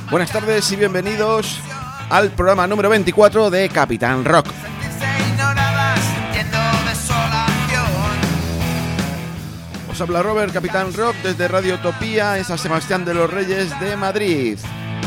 Buenas tardes y bienvenidos al programa número 24 de Capitán Rock. Os habla Robert, Capitán Rock, desde Radio Utopía en San Sebastián de los Reyes de Madrid.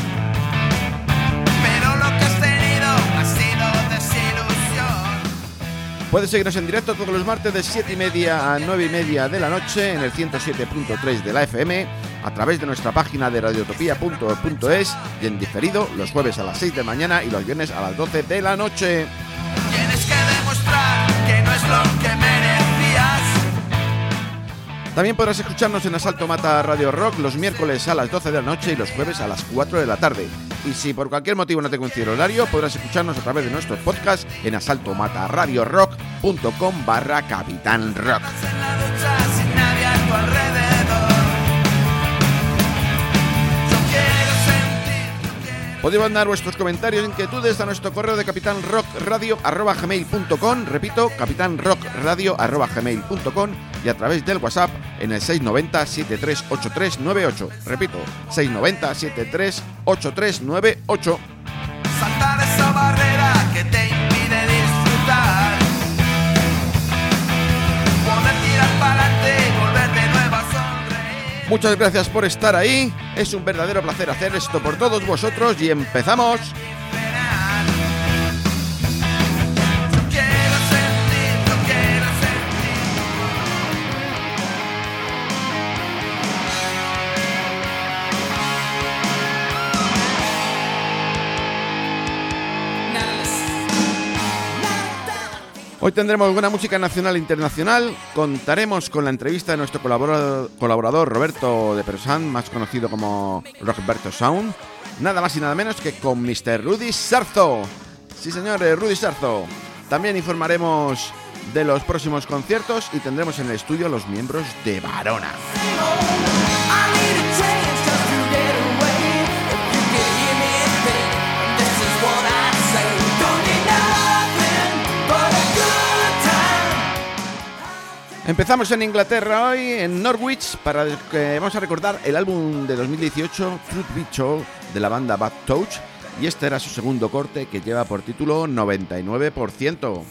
Puedes seguirnos en directo todos los martes de 7:30 a 9:30 de la noche en el 107.3 de la FM, a través de nuestra página de radiotopía.es y en diferido los jueves a las 6 de la mañana y los viernes a las 12 de la noche. Tienes que demostrar que no es lo que merecías. También podrás escucharnos en Asalto Mata Radio Rock los miércoles a las 12 de la noche y los jueves a las 4 de la tarde. Y si por cualquier motivo no te coincide el horario, podrás escucharnos a través de nuestros podcasts en asaltomataradiorock.com/Capitán Rock. Podéis mandar vuestros comentarios e inquietudes a nuestro correo de capitanrockradio@gmail.com. Repito, capitanrockradio@gmail.com y a través del WhatsApp en el 690 738398. Repito, 690 738398. Saltar esa barrera que te impide disfrutar. Poder tirar para adelante y volver de nuevo a sonreír. Muchas gracias por estar ahí. Es un verdadero placer hacer esto por todos vosotros y empezamos. Hoy tendremos buena música nacional e internacional, contaremos con la entrevista de nuestro colaborador Roberto de Perosan, más conocido como Rockberto Sound, nada más y nada menos que con Mr. Rudy Sarzo. Sí señores, Rudy Sarzo. También informaremos de los próximos conciertos y tendremos en el estudio a los miembros de Varona. Empezamos en Inglaterra hoy, en Norwich, para que vamos a recordar el álbum de 2018, Truth Be Told, de la banda Bad Touch, y este era su segundo corte, que lleva por título 99%.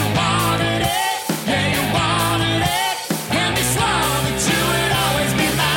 Be my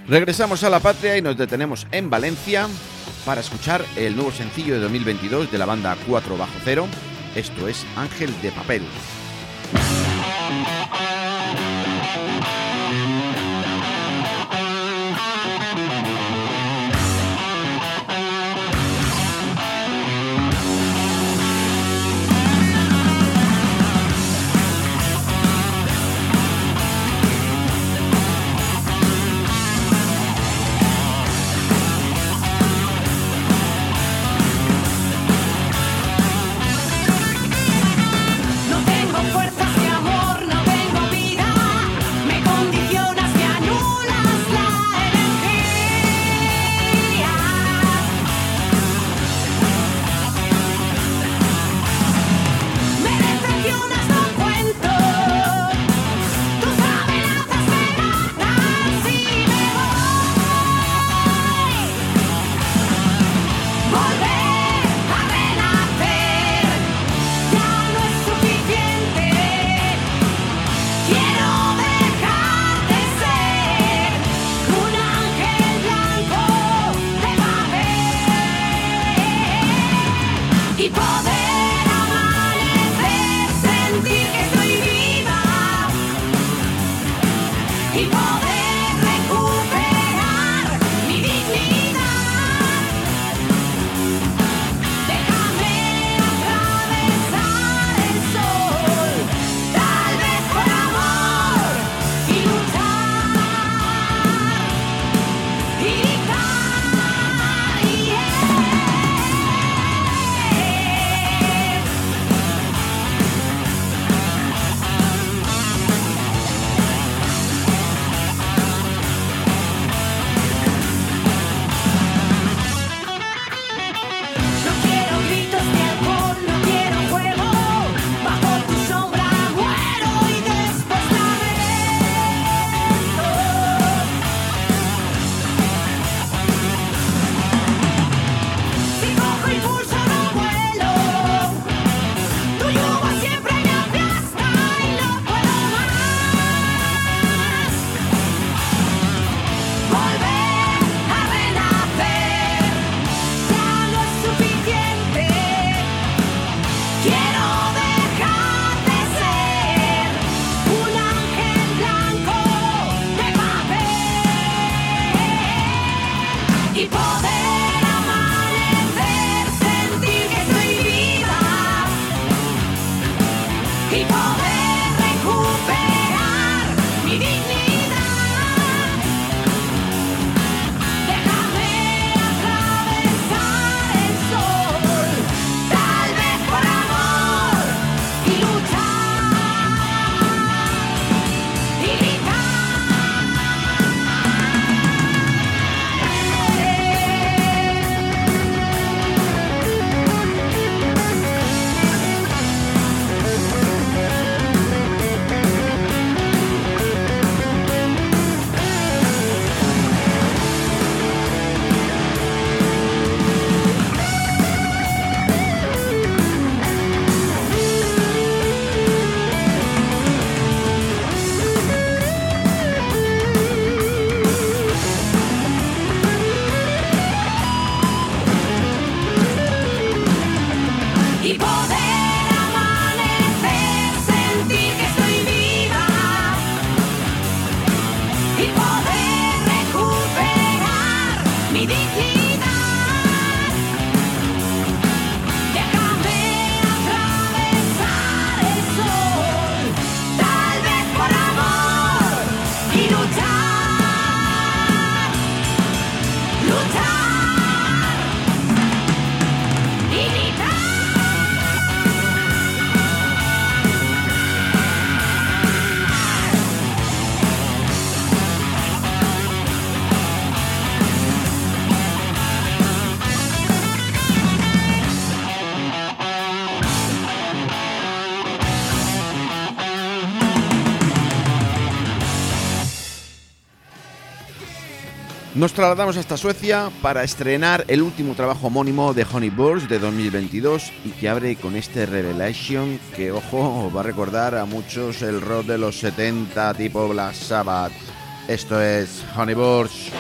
Regresamos a la patria y nos detenemos en Valencia para escuchar el nuevo sencillo de 2022 de la banda 4 Bajo Cero. Esto es Ángel de Papel. Nos trasladamos hasta Suecia para estrenar el último trabajo homónimo de Honey Birds de 2022 y que abre con este Revelation que, ojo, va a recordar a muchos el rock de los 70 tipo Black Sabbath. Esto es Honey Bush.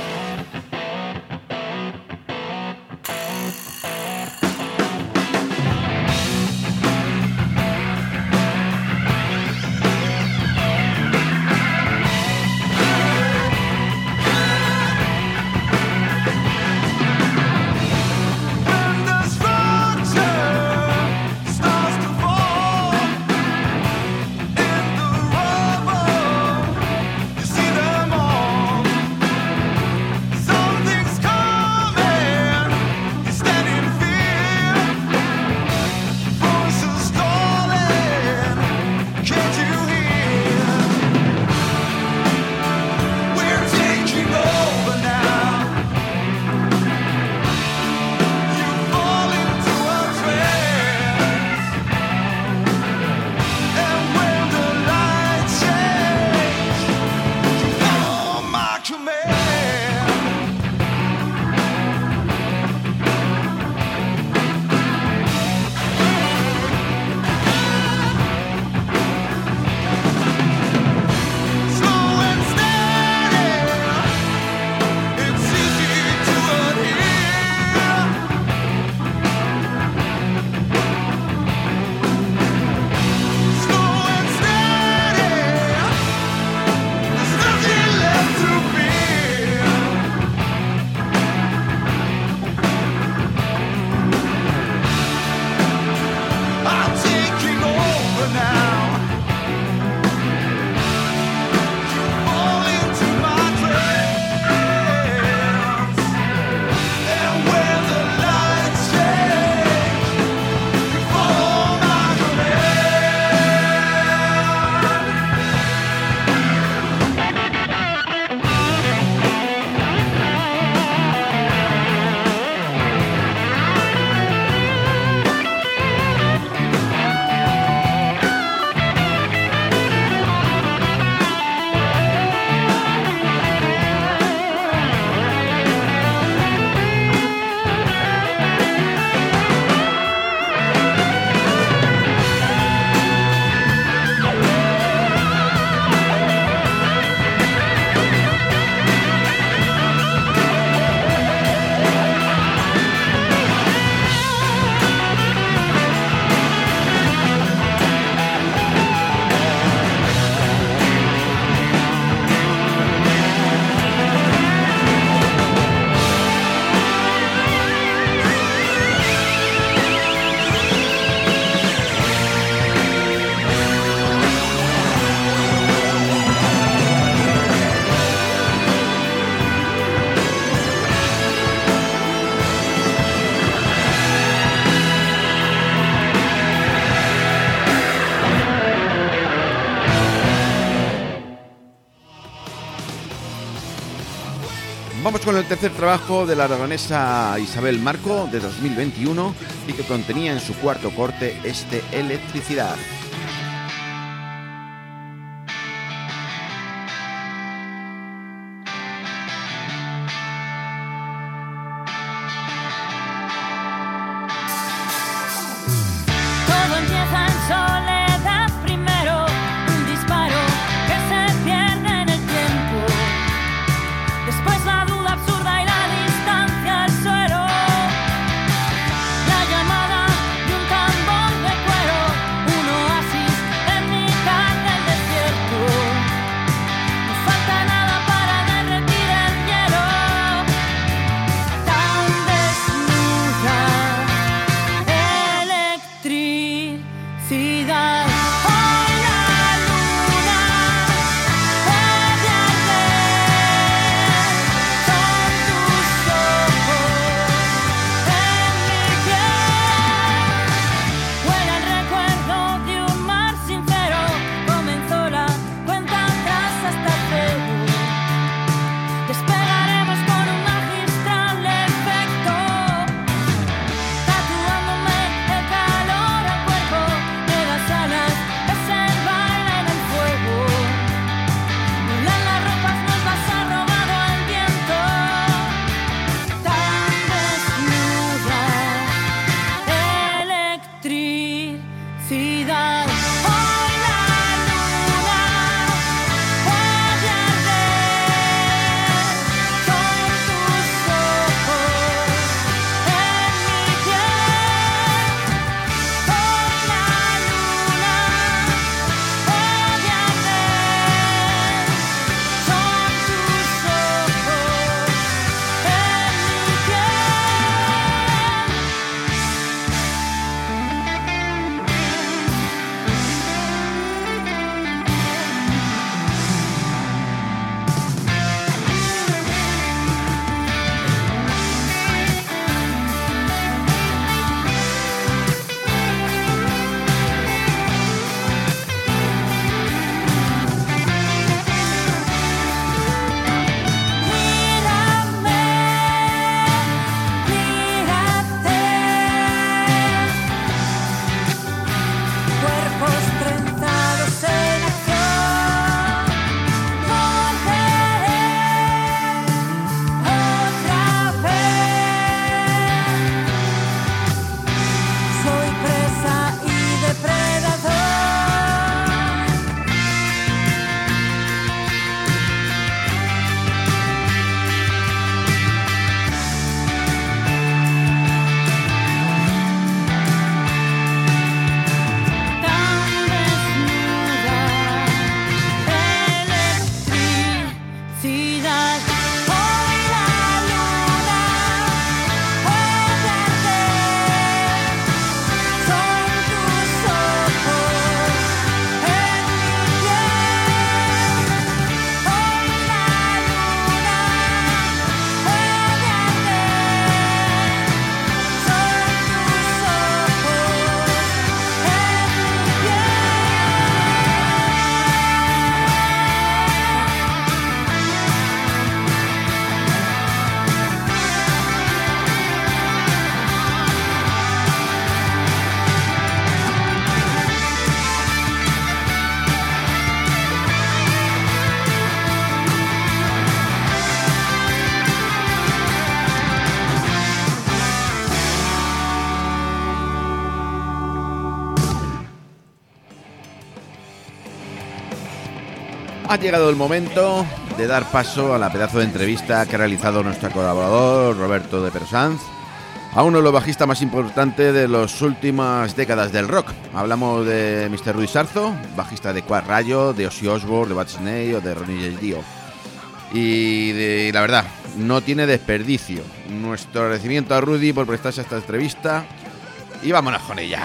Vamos con el tercer trabajo de la aragonesa Isabel Marco de 2021 y que contenía en su cuarto corte este Electricidad. Llamada de un tambor de cuero, uno Ha llegado el momento de dar paso a la pedazo de entrevista que ha realizado nuestro colaborador Roberto de Perosanz a uno de los bajistas más importantes de las últimas décadas del rock. Hablamos de Mr. Rudy Sarzo, bajista de Quiet Riot, de Ozzy Osbourne, de Bad Snake o de Ronnie James Dio. Y la verdad, no tiene desperdicio. Nuestro agradecimiento a Rudy por prestarse a esta entrevista y vámonos con ella.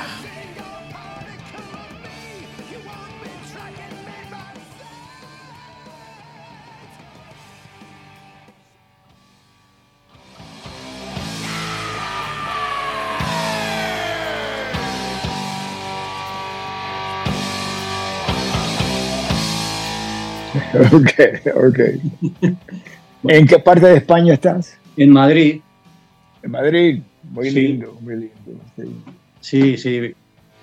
Ok. ¿En qué parte de España estás? En Madrid. En Madrid, muy Sí. lindo, muy lindo. Sí. Sí.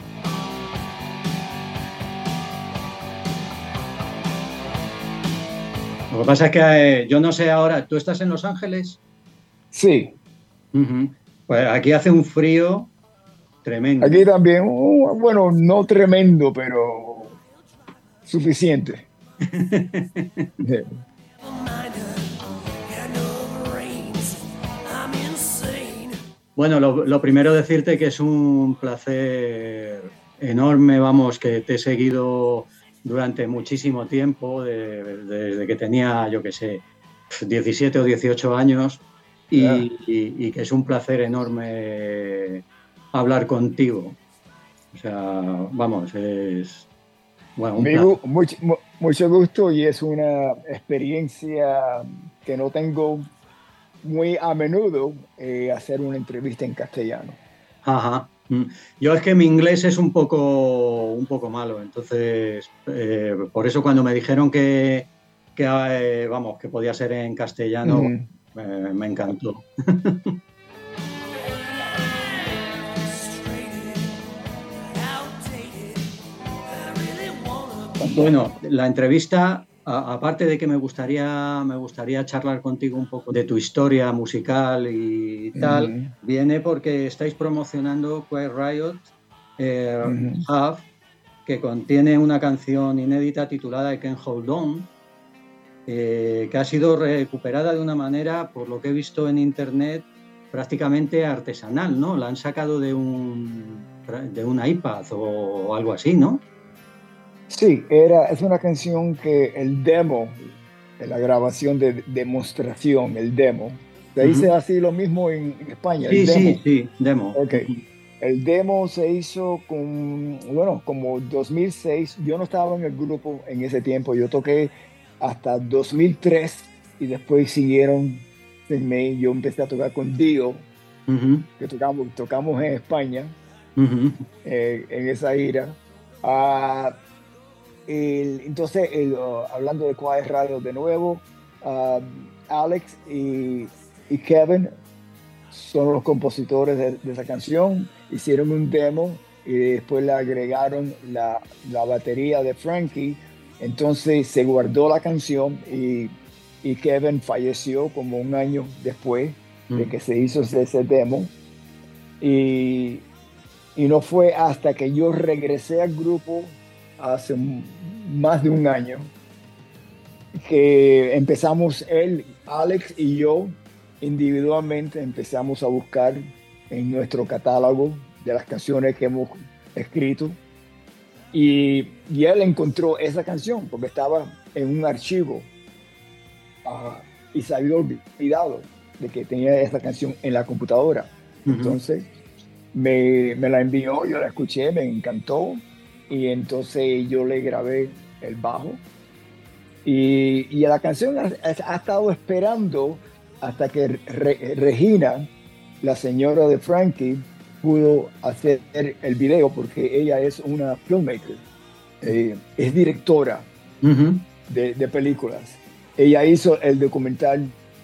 Lo que pasa es que yo no sé ahora, ¿tú estás en Los Ángeles? Sí, Uh-huh. Pues aquí hace un frío tremendo. aquí también, bueno, no tremendo, pero suficiente. Bueno, lo primero decirte que es un placer enorme, vamos, que te he seguido durante muchísimo tiempo, desde que tenía, yo qué sé, 17 o 18 años, y que es un placer enorme hablar contigo. O sea, vamos, es... Bueno, un placer. Amigo, mucho gusto y es una experiencia que no tengo muy a menudo, hacer una entrevista en castellano. Ajá. Yo es que mi inglés es un poco malo, entonces por eso cuando me dijeron que podía ser en castellano, me encantó. Bueno, la entrevista, aparte de que me gustaría charlar contigo un poco de tu historia musical y tal, viene porque estáis promocionando Quiet Riot Have, que contiene una canción inédita titulada I Can't Hold On, que ha sido recuperada de una manera, por lo que he visto en internet, prácticamente artesanal, ¿no? La han sacado de un iPad o algo así, ¿no? Sí, es una canción que el demo, la grabación de demostración, el demo, se dice así lo mismo en España, el demo. Sí, demo. Ok. El demo se hizo como 2006. Yo no estaba en el grupo en ese tiempo. Yo toqué hasta 2003 y después siguieron sin mí. Yo empecé a tocar con Dio, que tocamos en España, en esa gira. Entonces, hablando de Quiet Riot de nuevo, Alex y Kevin son los compositores de esa canción. Hicieron un demo y después le agregaron la batería de Frankie. Entonces se guardó la canción y Kevin falleció como un año después de que se hizo ese demo. Y no fue hasta que yo regresé al grupo hace más de un año que empezamos, Alex y yo individualmente empezamos a buscar en nuestro catálogo de las canciones que hemos escrito y él encontró esa canción porque estaba en un archivo y se había olvidado de que tenía esa canción en la computadora. Entonces me la envió, yo la escuché, me encantó y entonces yo le grabé el bajo y la canción ha estado esperando hasta que Regina, la señora de Frankie, pudo hacer el video porque ella es una filmmaker, es directora de películas. Ella hizo el documental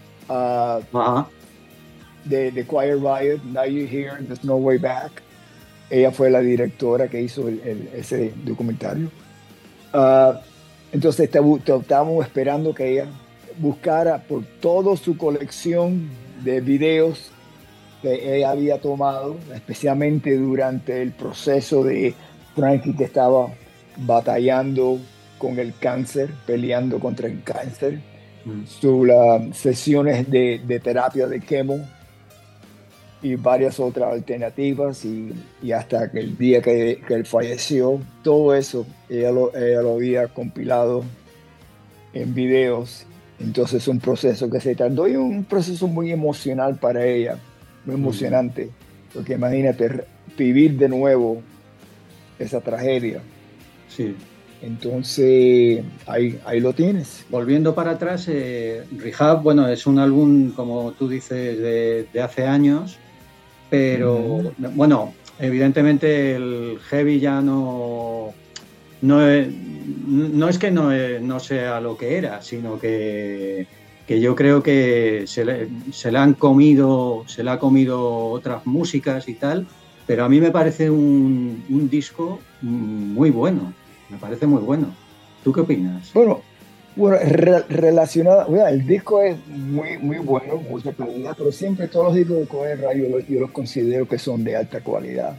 de Quiet Riot, Now You're Here, There's No Way Back. Ella fue la directora que hizo ese documentario. Entonces estábamos esperando que ella buscara por toda su colección de videos que ella había tomado, especialmente durante el proceso de Frankie, que estaba batallando con el cáncer, peleando contra el cáncer, sus sesiones de terapia de quemo y varias otras alternativas, y hasta que el día que él falleció, todo eso ella lo había compilado en videos. Entonces es un proceso que se tardó, y un proceso muy emocional para ella, muy emocionante, porque imagínate vivir de nuevo esa tragedia. Sí. Entonces ahí lo tienes. Volviendo para atrás, Rehab, bueno, es un álbum, como tú dices, de hace años, pero bueno, evidentemente el heavy ya no es que no sea lo que era, sino que yo creo que se le ha comido otras músicas y tal, pero a mí me parece un disco muy bueno, me parece muy bueno. ¿Tú qué opinas? Bueno, relacionado, bueno, el disco es muy, muy bueno, mucha calidad, pero siempre todos los discos de Quiet Riot yo los considero que son de alta calidad.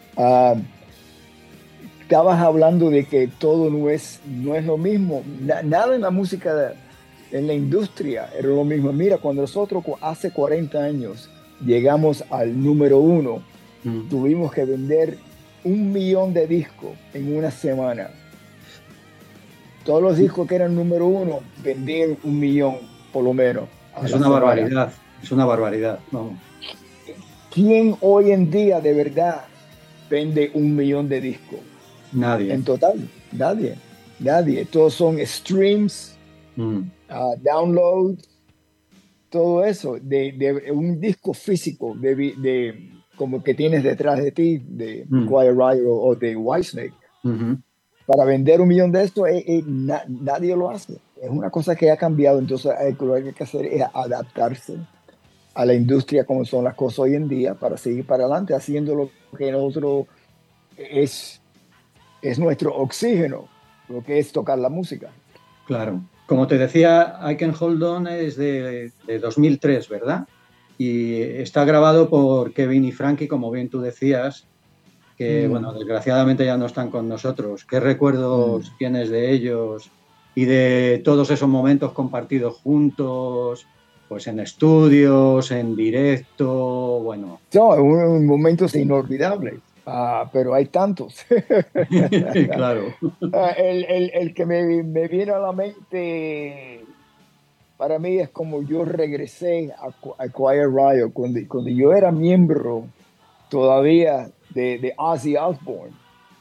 Estabas hablando de que todo no es lo mismo. Nada en la música, en la industria era lo mismo. Mira, cuando nosotros hace 40 años llegamos al número 1, tuvimos que vender 1 millón de discos en una semana. Todos los discos que eran número 1 vendían 1 millón por lo menos. Es una barbaridad, es una barbaridad. Vamos. ¿Quién hoy en día de verdad vende 1 millón de discos? Nadie. En total, nadie. Todos son streams, downloads, todo eso, de un disco físico, de como que tienes detrás de ti, de Quiet Riot o de Whitesnake. Para vender 1 millón de estos, nadie lo hace. Es una cosa que ha cambiado, entonces lo que hay que hacer es adaptarse a la industria como son las cosas hoy en día, para seguir para adelante haciendo lo que nosotros es nuestro oxígeno, lo que es tocar la música. Claro. Como te decía, I Can Hold On es de 2003, ¿verdad? Y está grabado por Kevin y Frankie, como bien tú decías, que, bueno, desgraciadamente ya no están con nosotros. ¿Qué recuerdos tienes de ellos y de todos esos momentos compartidos juntos, pues en estudios, en directo, bueno? Son momentos inolvidables. Pero hay tantos. Claro. El que me viene a la mente para mí es como yo regresé a Quiet Riot cuando yo era miembro todavía de Ozzy Osbourne.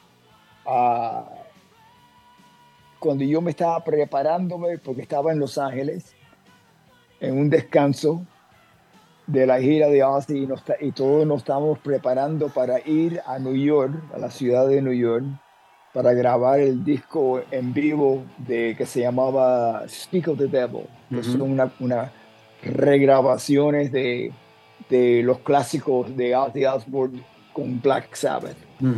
Cuando yo me estaba preparándome, porque estaba en Los Ángeles en un descanso de la gira de Ozzy, y todos nos estábamos preparando para ir a New York, a la ciudad de New York, para grabar el disco en vivo que se llamaba Speak of the Devil, que son unas regrabaciones de los clásicos de Ozzy Osbourne con Black Sabbath.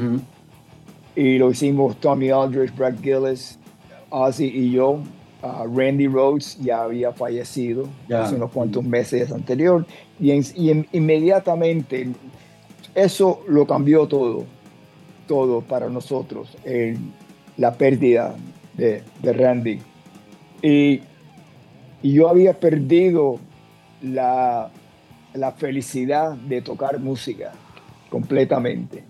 Y lo hicimos Tommy Aldridge, Brad Gillis, Ozzy y yo. Randy Rhoads ya había fallecido hace unos cuantos meses anterior, y inmediatamente eso lo cambió todo para nosotros, la pérdida de Randy. Y yo había perdido la felicidad de tocar música completamente.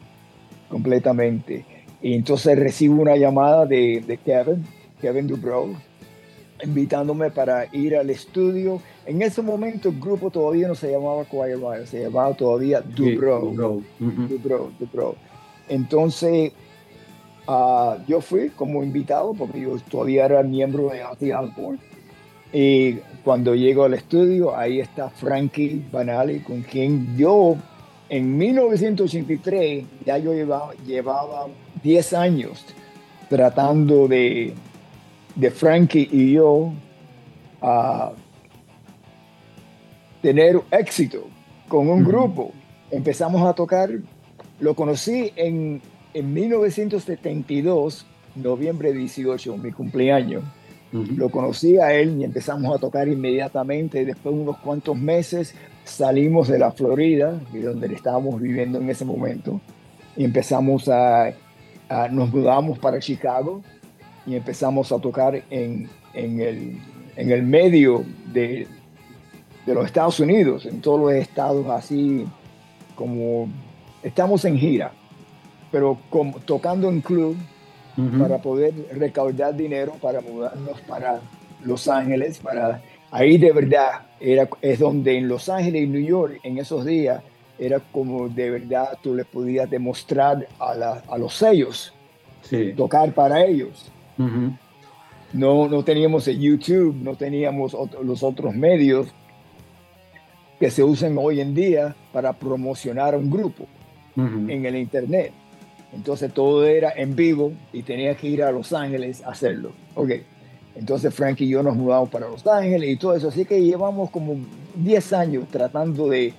Y entonces recibo una llamada de Kevin DuBrow, invitándome para ir al estudio. En ese momento el grupo todavía no se llamaba Quiet Riot, se llamaba todavía DuBrow. DuBrow. Entonces yo fui como invitado porque yo todavía era miembro de Ozzy Osbourne. Y cuando llego al estudio, ahí está Frankie Banali, con quien yo en 1983 ya yo llevaba 10 años tratando de Frankie y yo tener éxito con un grupo. Empezamos a tocar, lo conocí en 1972, noviembre 18, mi cumpleaños. Lo conocí a él y empezamos a tocar inmediatamente. Después de unos cuantos meses salimos de la Florida, donde estábamos viviendo en ese momento, y empezamos nos mudamos para Chicago. y empezamos a tocar en el medio de los Estados Unidos, en todos los estados, así como estamos en gira, pero tocando en club para poder recaudar dinero para mudarnos para Los Ángeles. Ahí de verdad es donde en Los Ángeles y New York en esos días era como de verdad tú les podías demostrar a los sellos, tocar para ellos. No teníamos el YouTube, no teníamos los otros medios que se usan hoy en día para promocionar a un grupo en el internet. Entonces todo era en vivo y tenía que ir a Los Ángeles a hacerlo. Okay. Entonces Frank y yo nos mudamos para Los Ángeles y todo eso. Así que llevamos como 10 años tratando de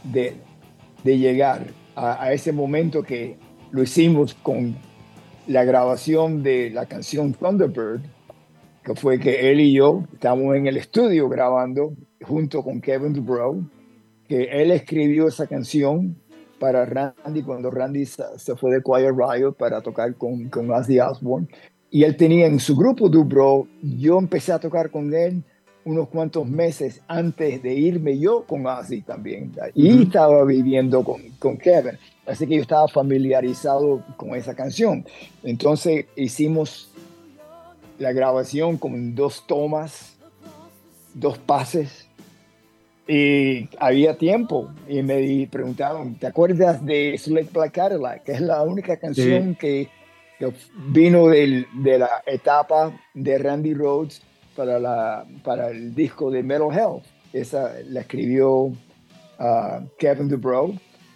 llegar a ese momento que lo hicimos con la grabación de la canción Thunderbird, que fue que él y yo estábamos en el estudio grabando junto con Kevin DuBrow, que él escribió esa canción para Randy cuando Randy se fue de Quiet Riot para tocar con Ozzy Osbourne. Y él tenía en su grupo DuBrow, yo empecé a tocar con él unos cuantos meses antes de irme yo con Ozzy también. Y estaba viviendo con Kevin. Así que yo estaba familiarizado con esa canción. Entonces hicimos la grabación con 2 tomas, 2 pases. Y había tiempo y me preguntaron, ¿te acuerdas de Slick Black Cadillac? Que es la única canción que vino de la etapa de Randy Rhoads para el disco de Metal Health. Esa la escribió Kevin DuBrow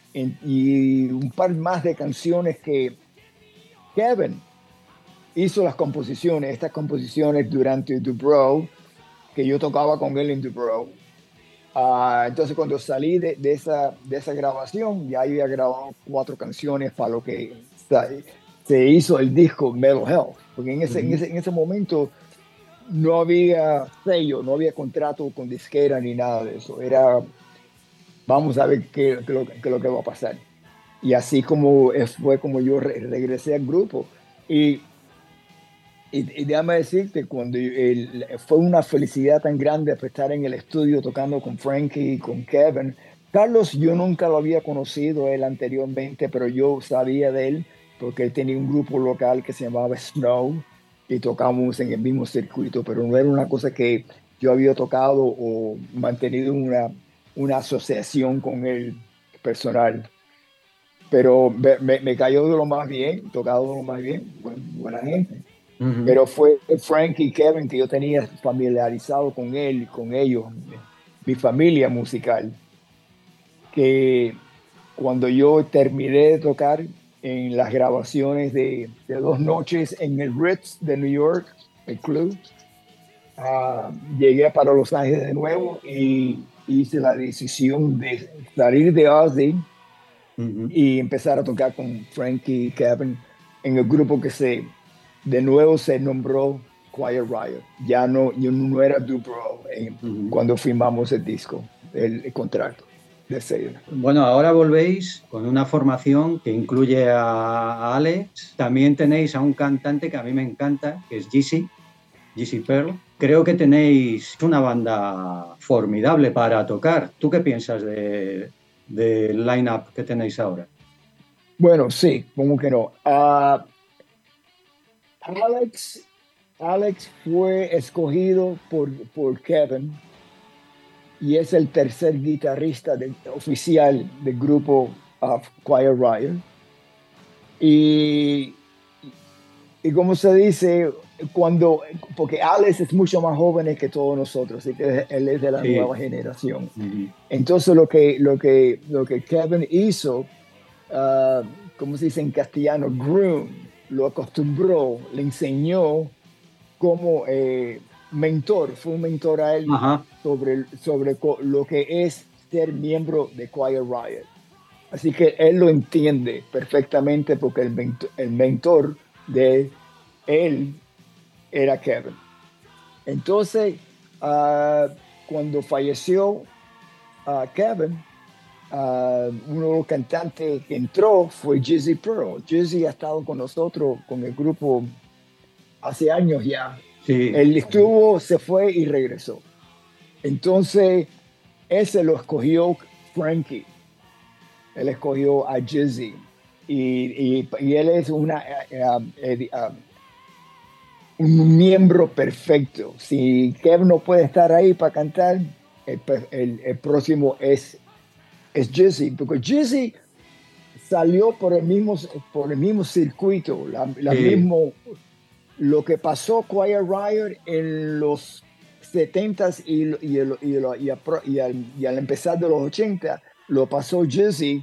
y un par más de canciones que Kevin hizo estas composiciones durante DuBrow, que yo tocaba con él en DuBrow. Entonces cuando salí de esa grabación, ya había grabado 4 canciones para lo que se hizo el disco Metal Health, porque en ese momento no había sello, no había contrato con disquera ni nada de eso. Era, vamos a ver qué lo que va a pasar. Y así fue como yo regresé al grupo. Y déjame decirte, cuando fue una felicidad tan grande estar en el estudio tocando con Frankie y con Kevin. Carlos, yo nunca lo había conocido él anteriormente, pero yo sabía de él porque él tenía un grupo local que se llamaba Snow y tocábamos en el mismo circuito, pero no era una cosa que yo había tocado o mantenido una asociación con él personal. Pero me cayó de lo más bien, tocado de lo más bien, buena gente. Pero fue Frank y Kevin que yo tenía familiarizado con él, con ellos, mi familia musical, que cuando yo terminé de tocar en las grabaciones de 2 noches en el Ritz de New York, el club, llegué para Los Ángeles de nuevo y hice la decisión de salir de Ozzy y empezar a tocar con Frankie y Kevin en el grupo que de nuevo se nombró Quiet Riot. Yo no era DuBrow cuando firmamos el disco, el contrato de sello. Bueno, ahora volvéis con una formación que incluye a Alex. También tenéis a un cantante que a mí me encanta, que es Jesse Pearl. Creo que tenéis una banda formidable para tocar. ¿Tú qué piensas del line-up que tenéis ahora? Bueno, sí, como que no. Alex fue escogido por Kevin y es el tercer guitarrista oficial del grupo Quiet Riot. Y como se dice, porque Alex es mucho más joven que todos nosotros, así que él es de la nueva generación. Entonces lo que Kevin hizo, como se dice en castellano, lo acostumbró, le enseñó como fue un mentor a él sobre lo que es ser miembro de Quiet Riot. Así que él lo entiende perfectamente porque el mentor de él era Kevin. Entonces, cuando falleció Kevin, uno de los cantantes que entró fue Jesse Pearl. Jesse ha estado con nosotros, con el grupo, hace años ya. Sí. Él estuvo, se fue y regresó. Entonces, ese lo escogió Frankie. Él escogió a Jizzy. Y él es un miembro perfecto. Si Kev no puede estar ahí para cantar, el próximo es Jizzy. Porque Jizzy salió por el mismo circuito, mismo, lo que pasó Quiet Riot en los 70s y al empezar de los 80, lo pasó Jizzy,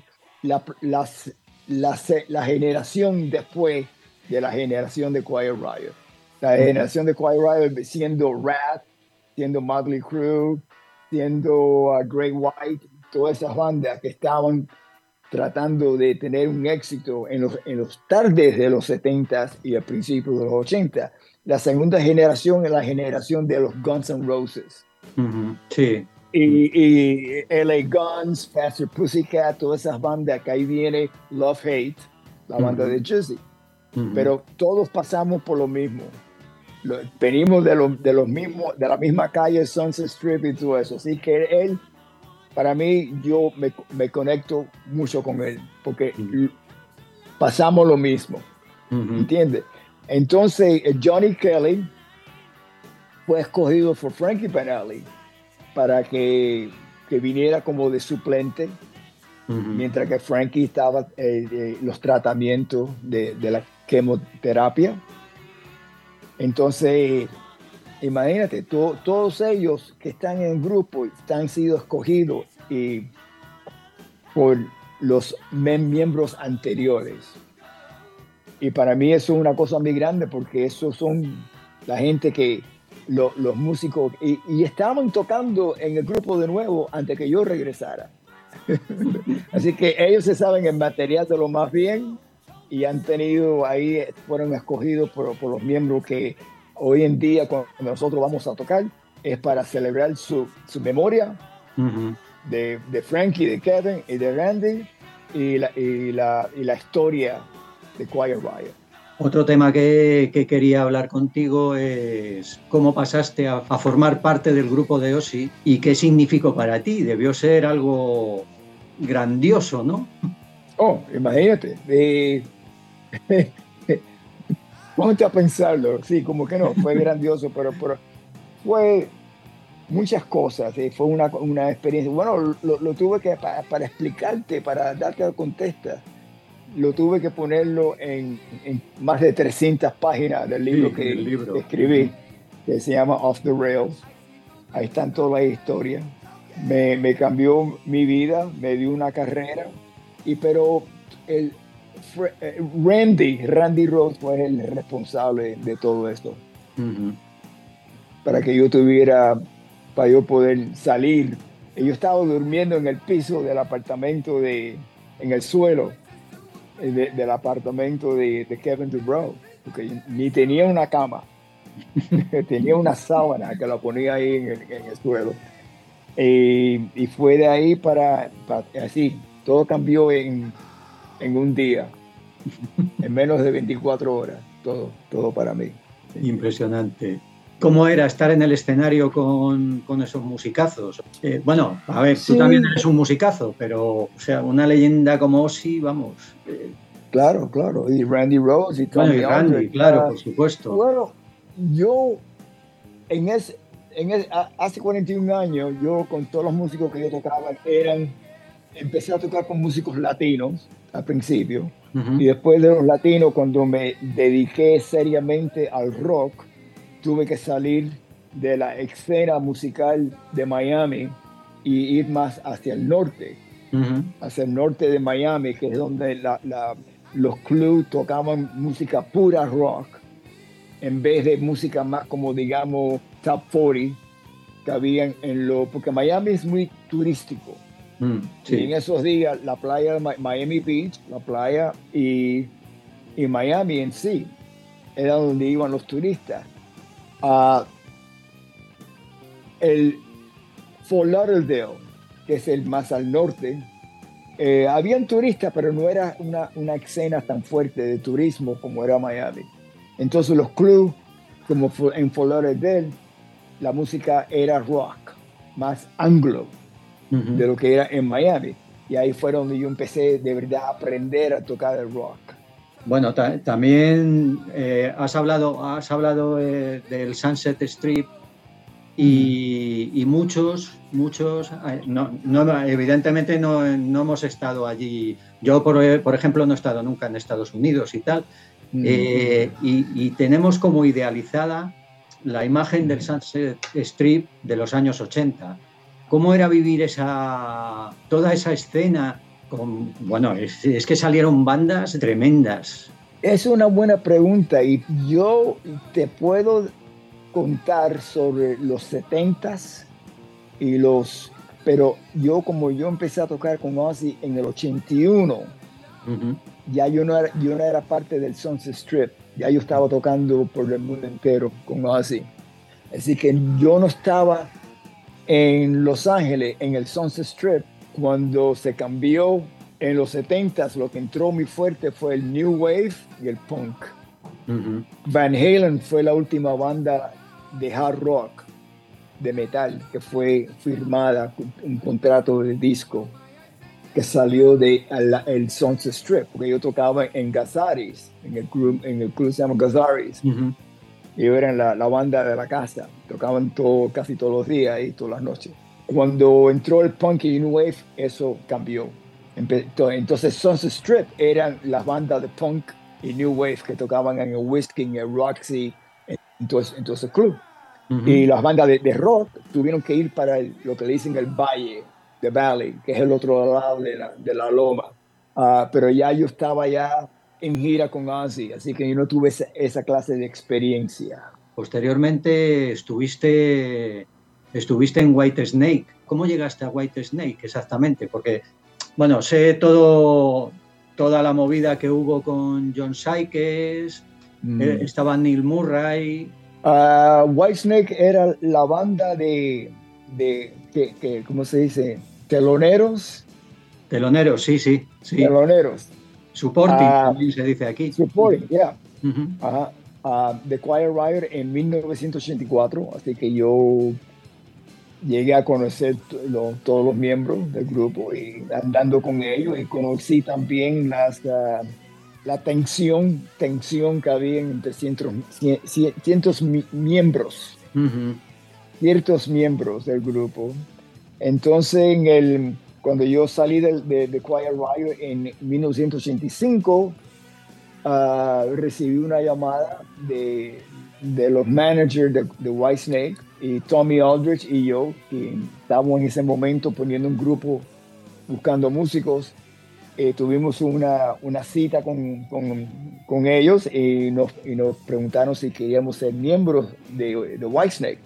la generación después de la generación de Quiet Riot. La generación de Quiet Riot siendo Wrath, siendo Motley Crue, siendo Great White, todas esas bandas que estaban tratando de tener un éxito en los tardes de los 70s y al principio de los 80. La segunda generación es la generación de los Guns N' Roses. Sí. Y LA Guns, Faster Pussycat, todas esas bandas, que ahí viene Love Hate, la banda de Jizzy. Pero todos pasamos por lo mismo. Venimos de la misma calle, Sunset Strip y todo eso. Así que él, para mí, yo me conecto mucho con él, porque pasamos lo mismo. ¿Entiendes? Entonces, Johnny Kelly fue escogido por Frankie Banali para que viniera como de suplente, mientras que Frankie estaba los tratamientos de la quimioterapia. Entonces, imagínate, todos ellos que están en el grupo han sido escogidos por los miembros anteriores. Y para mí eso es una cosa muy grande, porque esos son la gente que los músicos y estaban tocando en el grupo de nuevo antes que yo regresara. Así que ellos se saben el material de lo más bien y han tenido ahí, fueron escogidos por los miembros que hoy en día, cuando nosotros vamos a tocar, es para celebrar su memoria de Frankie, de Kevin y de Randy y la historia de Quiet Riot. Otro tema que quería hablar contigo es cómo pasaste a formar parte del grupo de Ozzy y qué significó para ti. Debió ser algo grandioso, ¿no? Oh, imagínate. Ponte a pensarlo. Sí, como que no, fue grandioso, pero fue muchas cosas. Fue una experiencia. Bueno, lo tuve que, para explicarte, para darte el contexto, lo tuve que ponerlo en más de 300 páginas del libro que escribí, que se llama Off the Rails. Ahí están todas las historias. Me cambió mi vida, me dio una carrera, pero Randy Rhoads fue el responsable de todo esto. Para yo poder salir. Yo estaba durmiendo en el piso del apartamento en el suelo del apartamento de Kevin DuBrow, porque ni tenía una cama. Tenía una sábana que la ponía ahí en el suelo. Y fue de ahí para así, todo cambió en un día, en menos de 24 horas, todo para mí. Impresionante. ¿Cómo era estar en el escenario con esos musicazos? Bueno, a ver, tú también eres un musicazo, pero o sea, una leyenda como Ozzy, vamos. Claro, y Randy Rhoads y Tommy Randy, Aldridge, claro, por supuesto. Bueno, yo hace 41 años, yo con todos los músicos que yo tocaba, empecé a tocar con músicos latinos al principio, y después de los latinos, cuando me dediqué seriamente al rock, tuve que salir de la escena musical de Miami y ir más hacia el norte, hacia el norte de Miami, que es donde los clubs tocaban música pura rock, en vez de música más como, digamos, top 40 que habían porque Miami es muy turístico. Sí. Y en esos días la playa de Miami Beach, la playa y Miami en sí era donde iban los turistas. El Fort Lauderdale, que es el más al norte, habían turistas, pero no era una escena tan fuerte de turismo como era Miami. Entonces los clubs como en Fort Lauderdale, la música era rock, más anglo de lo que era en Miami. Y ahí fue donde yo empecé de verdad a aprender a tocar el rock. Bueno, también has hablado del Sunset Strip y muchos, evidentemente no hemos estado allí. Yo, por ejemplo, no he estado nunca en Estados Unidos y tal, y tenemos como idealizada la imagen del Sunset Strip de los años 80. ¿Cómo era vivir toda esa escena? Bueno, es que salieron bandas tremendas. Es una buena pregunta y yo te puedo contar sobre los 70s pero yo empecé a tocar con Ozzy en el 81. Ya yo no era parte del Sunset Strip, ya yo estaba tocando por el mundo entero con Ozzy. Así que yo no estaba en Los Ángeles, en el Sunset Strip, cuando se cambió en los 70s. Lo que entró muy fuerte fue el New Wave y el punk. Van Halen fue la última banda de hard rock, de metal, que fue firmada un contrato de disco que salió el Sunset Strip, porque yo tocaba en Gazaris, en el club se llama Gazaris. Ellos eran la banda de la casa, tocaban casi todos los días y todas las noches. Cuando entró el punk y New Wave, eso cambió. Entonces Sunset Strip eran las bandas de punk y New Wave que tocaban en el Whiskey, en el Roxy, entonces el club. Y las bandas de rock tuvieron que ir para lo que le dicen el Valle, The Valley, que es el otro lado de la loma. Pero ya yo estaba ya en gira con Ozzy, así que yo no tuve esa clase de experiencia. Posteriormente estuviste en Whitesnake. ¿Cómo llegaste a Whitesnake exactamente? Porque, bueno, sé toda la movida que hubo con John Sykes, estaba Neil Murray. Whitesnake era la banda de ¿cómo se dice? Teloneros. Teloneros, sí. Teloneros. Supporting, también se dice aquí. Supporting, yeah. The Quiet Riot en 1984, así que yo llegué a conocer todos los miembros del grupo y andando con ellos, y conocí también la tensión que había entre cientos miembros, ciertos miembros del grupo. Entonces, cuando yo salí de Quiet Riot en 1985, recibí una llamada de los managers de Whitesnake, y Tommy Aldrich y yo, que estábamos en ese momento poniendo un grupo buscando músicos. Tuvimos una cita con ellos y nos preguntaron si queríamos ser miembros de Whitesnake.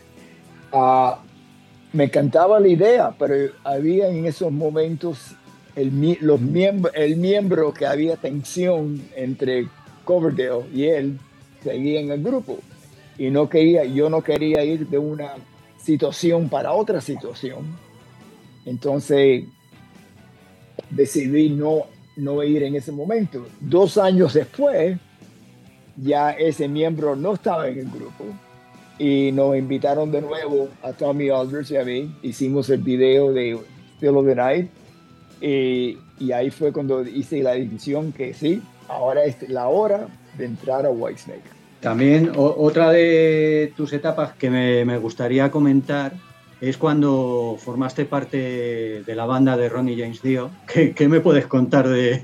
Me encantaba la idea, pero había en esos momentos el miembro que había tensión entre Coverdale y él seguía en el grupo, y yo no quería ir de una situación para otra situación. Entonces decidí no ir en ese momento. 2 años después, ya ese miembro no estaba en el grupo, y nos invitaron de nuevo a Tommy Aldrich y a mí. Hicimos el video de Still of the Night, y ahí fue cuando hice la decisión que sí, ahora es la hora de entrar a Whitesnake. También otra de tus etapas que me gustaría comentar es cuando formaste parte de la banda de Ronnie James Dio. ¿Qué me puedes contar de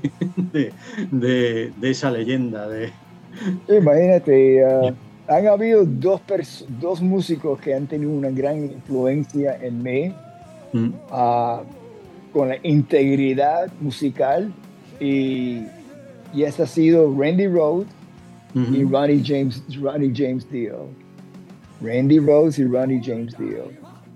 esa leyenda? Imagínate, han habido dos músicos que han tenido una gran influencia en mí, con la integridad musical, y ese ha sido Randy Rhoads y Ronnie James Dio. Randy Rhoads y Ronnie James Dio.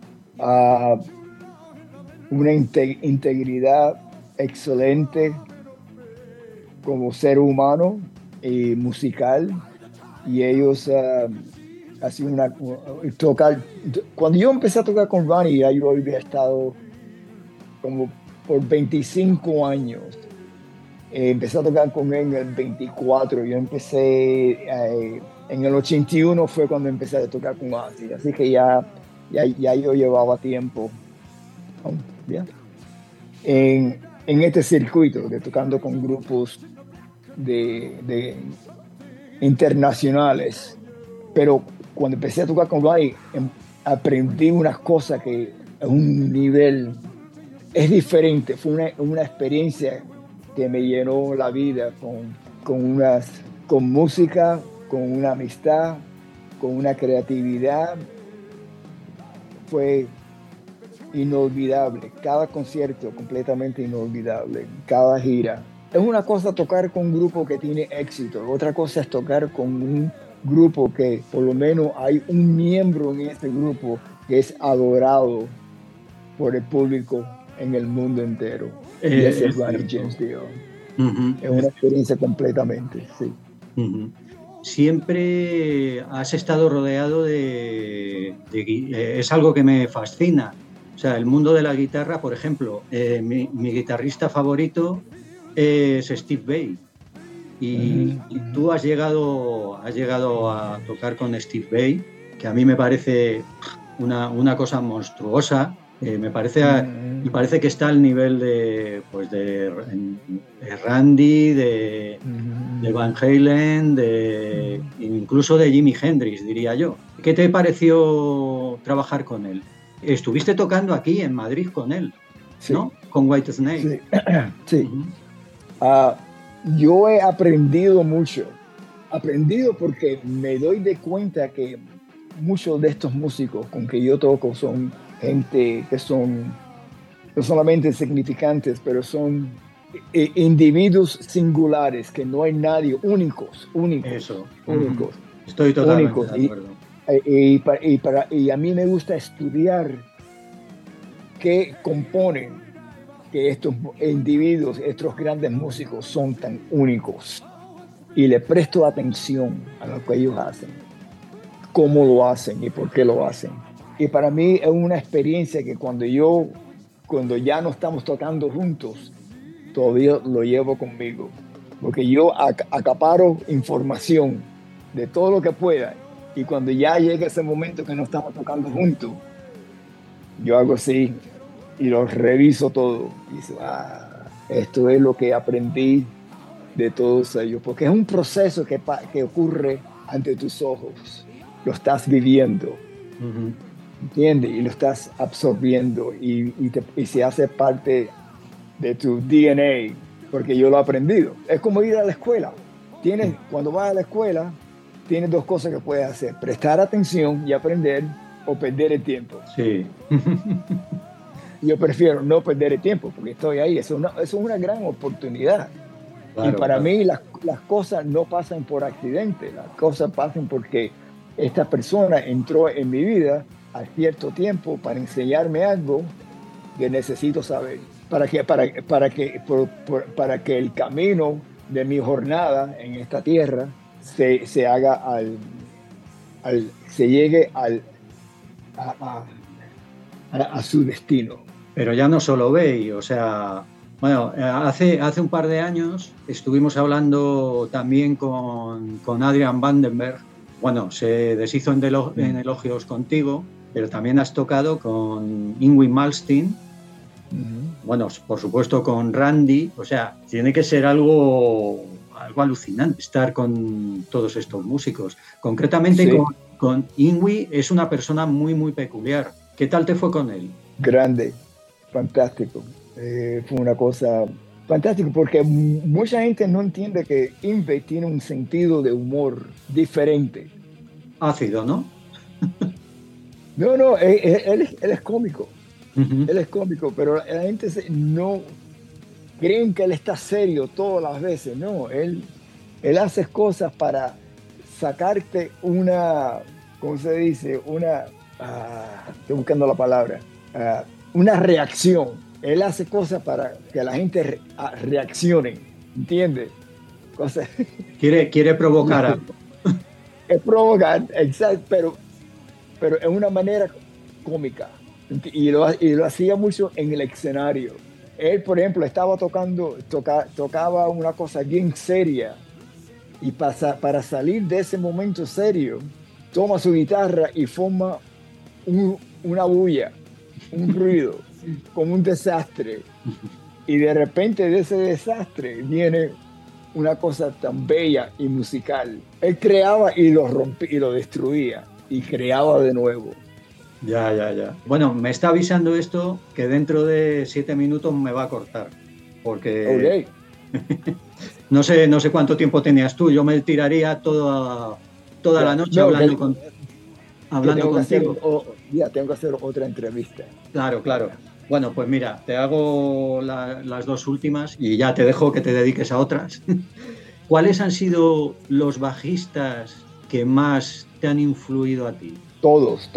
Una integridad excelente como ser humano y musical, y ellos hacían tocar. Cuando yo empecé a tocar con Ronnie, ya yo había estado como por 25 años. Empecé a tocar con él en el 24. Yo empecé en el 81 fue cuando empecé a tocar con Ozzy, así que ya yo llevaba tiempo en este circuito de tocando con grupos de internacionales, pero cuando empecé a tocar con Ozzy aprendí unas cosas que a un nivel es diferente. Fue una experiencia que me llenó la vida con música, con una amistad, con una creatividad. Fue inolvidable. Cada concierto completamente inolvidable. Cada gira. Es una cosa tocar con un grupo que tiene éxito. Otra cosa es tocar con un grupo que por lo menos hay un miembro en este grupo que es adorado por el público en el mundo entero. Y ese es Ronnie James Dio. Es una experiencia completamente, sí. Siempre has estado rodeado de es algo que me fascina. O sea, el mundo de la guitarra, por ejemplo, mi guitarrista favorito es Steve Vai. Y tú has llegado a tocar con Steve Vai, que a mí me parece una cosa monstruosa. Me parece que está al nivel de Randy, de Van Halen, incluso de Jimi Hendrix, diría yo. ¿Qué te pareció trabajar con él? Estuviste tocando aquí en Madrid con él, sí, ¿no? Con Whitesnake. Sí. Sí. Yo he aprendido mucho. Porque me doy de cuenta que muchos de estos músicos con que yo toco son gente que son no solamente significantes, pero son individuos singulares, que no hay nadie, únicos. Eso. Únicos. Estoy totalmente de acuerdo. Y a mí me gusta estudiar qué componen que estos individuos, estos grandes músicos son tan únicos. Y le presto atención a lo que ellos hacen, cómo lo hacen y por qué lo hacen. Y para mí es una experiencia que cuando ya no estamos tocando juntos, todavía lo llevo conmigo. Porque yo acaparo información de todo lo que pueda. Y cuando ya llega ese momento que no estamos tocando juntos, yo hago así y lo reviso todo. Y digo, esto es lo que aprendí de todos ellos. Porque es un proceso que ocurre ante tus ojos. Lo estás viviendo. ¿Entiendes? Y lo estás absorbiendo y se hace parte de tu DNA, porque yo lo he aprendido. Es como ir a la escuela. Cuando vas a la escuela, tienes dos cosas que puedes hacer: prestar atención y aprender, o perder el tiempo. Sí. Yo prefiero no perder el tiempo, porque estoy ahí. Es una gran oportunidad. Claro, y para mí las cosas no pasan por accidente. Las cosas pasan porque esta persona entró en mi vida a cierto tiempo para enseñarme algo que necesito saber, para que el camino de mi jornada en esta tierra se haga se llegue a su destino. Pero ya no solo Vai, o sea, bueno, hace un par de años estuvimos hablando también con Adrian Vandenberg. Bueno, se deshizo en elogios contigo, pero también has tocado con Yngwie Malmsteen, bueno, por supuesto con Randy. O sea, tiene que ser algo alucinante estar con todos estos músicos. Concretamente sí. con Yngwie es una persona muy, muy peculiar. ¿Qué tal te fue con él? Grande, fantástico. Fue una cosa fantástica, porque mucha gente no entiende que Yngwie tiene un sentido de humor diferente. Ácido, ¿no? No, él es cómico. Él es cómico, pero la gente no creen que él está serio todas las veces. No, él hace cosas para sacarte ¿cómo se dice? Estoy buscando la palabra. Una reacción. Él hace cosas para que la gente reaccione, ¿entiendes? Quiere provocar algo. Es provocar, exacto, pero en una manera cómica. Y lo hacía mucho en el escenario. Él, por ejemplo, tocaba una cosa bien seria Y para salir de ese momento serio, toma su guitarra y forma una bulla, un ruido, como un desastre. Y de repente de ese desastre viene una cosa tan bella y musical. Él creaba y lo rompía y lo destruía y creaba de nuevo. Ya. Bueno, me está avisando esto que dentro de 7 minutos me va a cortar. Porque no sé cuánto tiempo tenías tú. Yo me tiraría toda la noche hablando contigo. Tengo que hacer otra entrevista. Claro. Bueno, pues mira, te hago las dos últimas y ya te dejo que te dediques a otras. ¿Cuáles han sido los bajistas que más te han influido a ti? Todos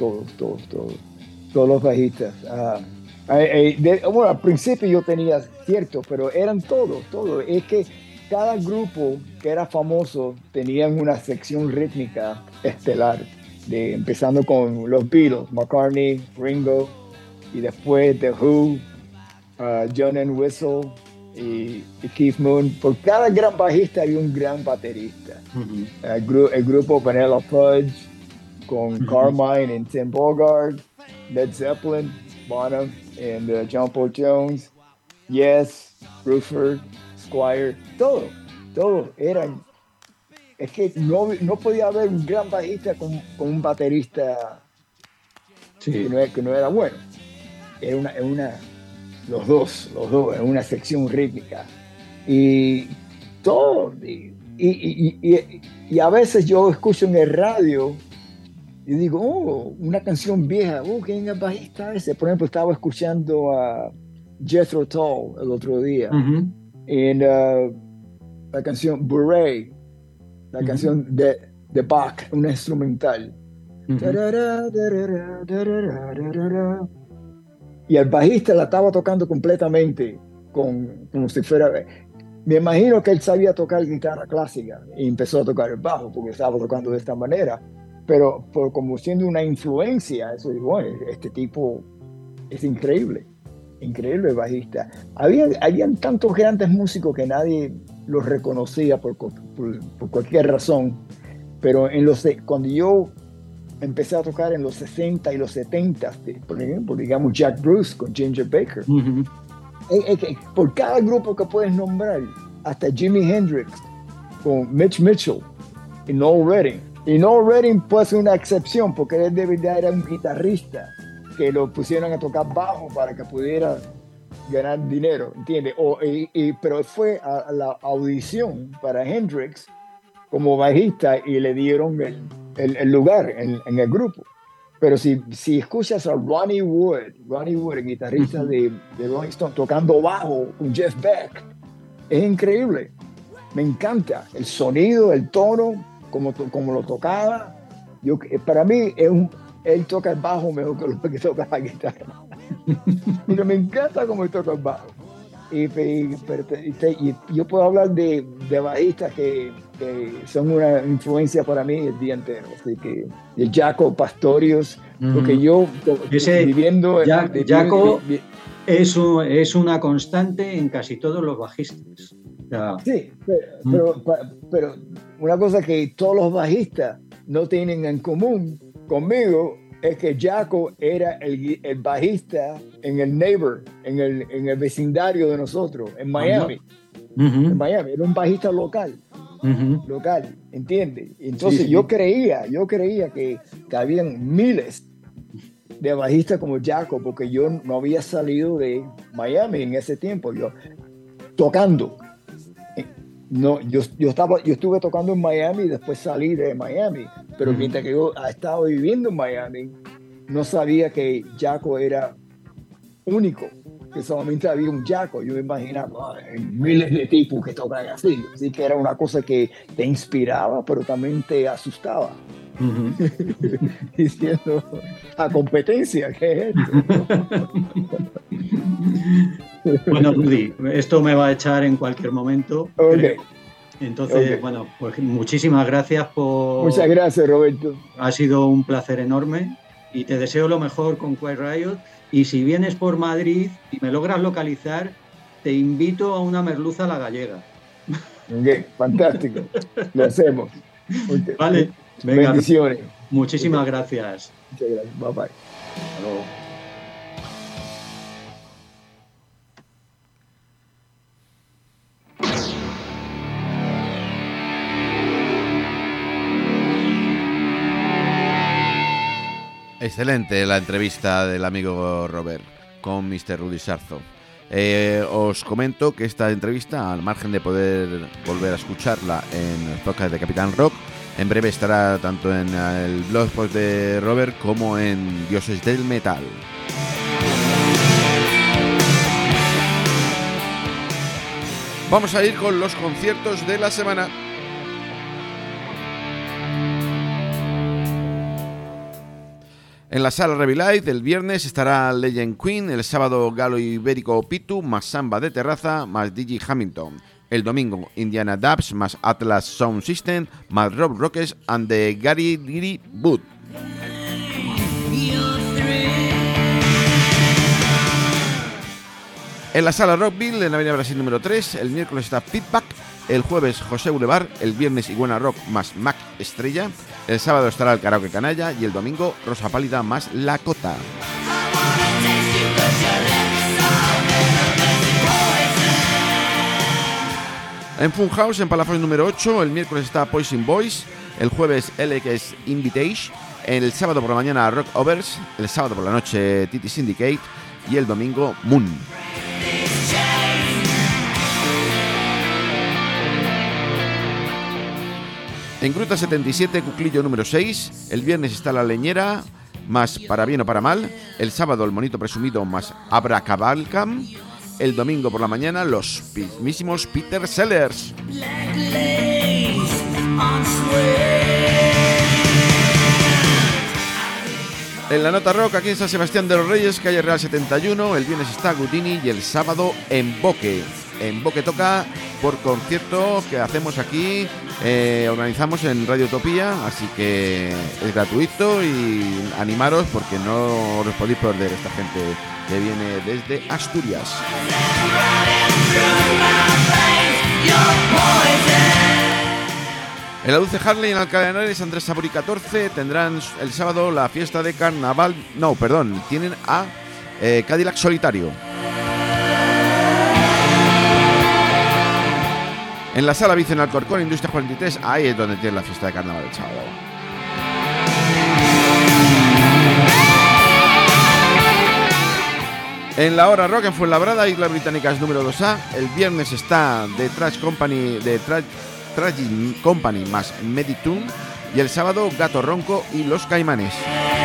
los bajistas. Bueno, al principio yo tenía cierto, pero eran todos. Es que cada grupo que era famoso tenían una sección rítmica estelar, empezando con los Beatles, McCartney, Ringo, y después The Who, John Entwistle y Keith Moon. Por cada gran bajista había un gran baterista. Uh-huh. El grupo Vanilla Fudge con Carmine y Tim Bogart, Led Zeppelin, Bonham and John Paul Jones, Yes, Bruford, Squire, todos eran. Es que no podía haber un gran bajista con un baterista que no era bueno. Los dos, en una sección rítmica. Y todo. Y a veces yo escucho en el radio y digo, una canción vieja, ¿quién es el bajista ese? Por ejemplo, estaba escuchando a Jethro Tull el otro día. Uh-huh. En la canción Beret, la uh-huh. canción de Bach, una instrumental. Uh-huh. Y el bajista la estaba tocando completamente, como si fuera... Me imagino que él sabía tocar guitarra clásica y empezó a tocar el bajo porque estaba tocando de esta manera. Pero como siendo una influencia, eso digo, este tipo es increíble bajista. Habían tantos grandes músicos que nadie los reconocía por cualquier razón. Pero cuando yo empecé a tocar en los 60 y los 70, por ejemplo, digamos Jack Bruce con Ginger Baker. Uh-huh. Por cada grupo que puedes nombrar, hasta Jimi Hendrix con Mitch Mitchell y Noel Redding. Y Noel Redding puede ser una excepción porque él de verdad era un guitarrista que lo pusieron a tocar bajo para que pudiera ganar dinero, ¿entiendes? Pero fue a la audición para Hendrix como bajista y le dieron el lugar en el grupo. Pero si escuchas a Ronnie Wood, el guitarrista de Rolling Stone, tocando bajo con Jeff Beck, es increíble. Me encanta el sonido, el tono, como lo tocaba. Para mí, él toca el bajo mejor que lo que toca la guitarra. Pero me encanta cómo él toca el bajo. Y yo puedo hablar de bajistas que son una influencia para mí el día entero. Así que el Jaco Pastorius, porque yo viviendo... Jaco es una constante en casi todos los bajistas. Sí, pero una cosa que todos los bajistas no tienen en común conmigo es que Jaco era el bajista en el neighbor, en el vecindario de nosotros, en Miami. Uh-huh. En Miami, era un bajista local. Uh-huh. Local, ¿entiendes? Entonces yo creía que habían miles de bajistas como Jaco, porque yo no había salido de Miami en ese tiempo, yo tocando. No, yo estuve tocando en Miami y después salí de Miami, pero mientras que yo estaba viviendo en Miami, no sabía que Jaco era único, que solamente había un Jaco. Yo me imaginaba miles de tipos que tocan así que era una cosa que te inspiraba, pero también te asustaba. Uh-huh. Diciendo, a competencia, ¿qué es esto? Bueno, Rudy, esto me va a echar en cualquier momento. Okay. Entonces, bueno, pues muchísimas gracias por... Muchas gracias, Roberto. Ha sido un placer enorme y te deseo lo mejor con Quiet Riot. Y si vienes por Madrid y me logras localizar, te invito a una merluza a la gallega. Okay, fantástico. Lo hacemos. Vale. Venga, bendiciones. Muchísimas gracias. Muchas gracias. Bye bye. Hasta luego. Excelente la entrevista del amigo Robert con Mr. Rudy Sarzo. Os comento que esta entrevista, al margen de poder volver a escucharla en el podcast de Capitán Rock, en breve estará tanto en el blogspot de Robert como en Dioses del Metal. Vamos a ir con los conciertos de la semana. En la sala Revilife el viernes estará Legend Queen, el sábado Galo Ibérico Pitu, más Samba de Terraza, más DJ Hamilton. El domingo Indiana Dubs, más Atlas Sound System, más Rob Rockets and the Gary Diri Boot. En la sala Rockville, en Avenida Brasil número 3, el miércoles está Feedback, el jueves José Boulevard, el viernes Iguana Rock más Mac Estrella, el sábado estará el Karaoke Canalla y el domingo Rosa Pálida más La Cota. En Funhouse, en Palafox número 8, el miércoles está Poison Boys, el jueves LX Invitation, el sábado por la mañana Rock Overs, el sábado por la noche Titi Syndicate y el domingo Moon. En Gruta 77, Cuclillo número 6, el viernes está La Leñera, más Para Bien o Para Mal, el sábado El Monito Presumido más Abracabalcam, el domingo por la mañana los mismísimos Peter Sellers. En la Nota Rock, aquí en San Sebastián de los Reyes, calle Real 71, el viernes está Gudini y el sábado En Boque. En Boque toca por concierto que hacemos aquí, organizamos en Radio Utopía, así que es gratuito y animaros porque no os podéis perder esta gente que viene desde Asturias. En la Dulce Harley, en Alcalá de Henares, Andrés Sabori 14, tendrán el sábado la fiesta de carnaval. No, perdón, tienen a Cadillac Solitario. En la Sala Vice en Alcorcón, Industria 43, ahí es donde tienen la fiesta de carnaval el sábado. En la Hora Rock en Fuenlabrada, Islas Británicas número 2A, el viernes está The Trash Company, Tragic Company más Meditune y el sábado Gato Ronco y Los Caimanes.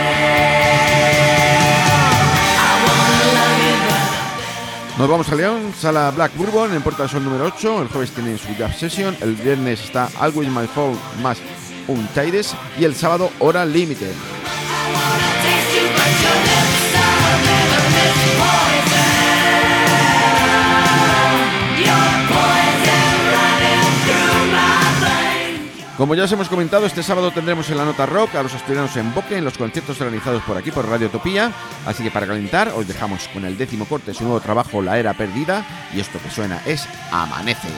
Nos vamos a León, Sala Black Bourbon en Puerta del Sol número 8, el jueves tienen su Jazz Session, el viernes está Always My Fault más Untides y el sábado Hora Limited. Como ya os hemos comentado, este sábado tendremos en la Nota Rock a los asturianos en Boque en los conciertos organizados por aquí por Radio Utopía, así que para calentar os dejamos con el 10º corte de su nuevo trabajo La Era Perdida y esto que suena es Amanece.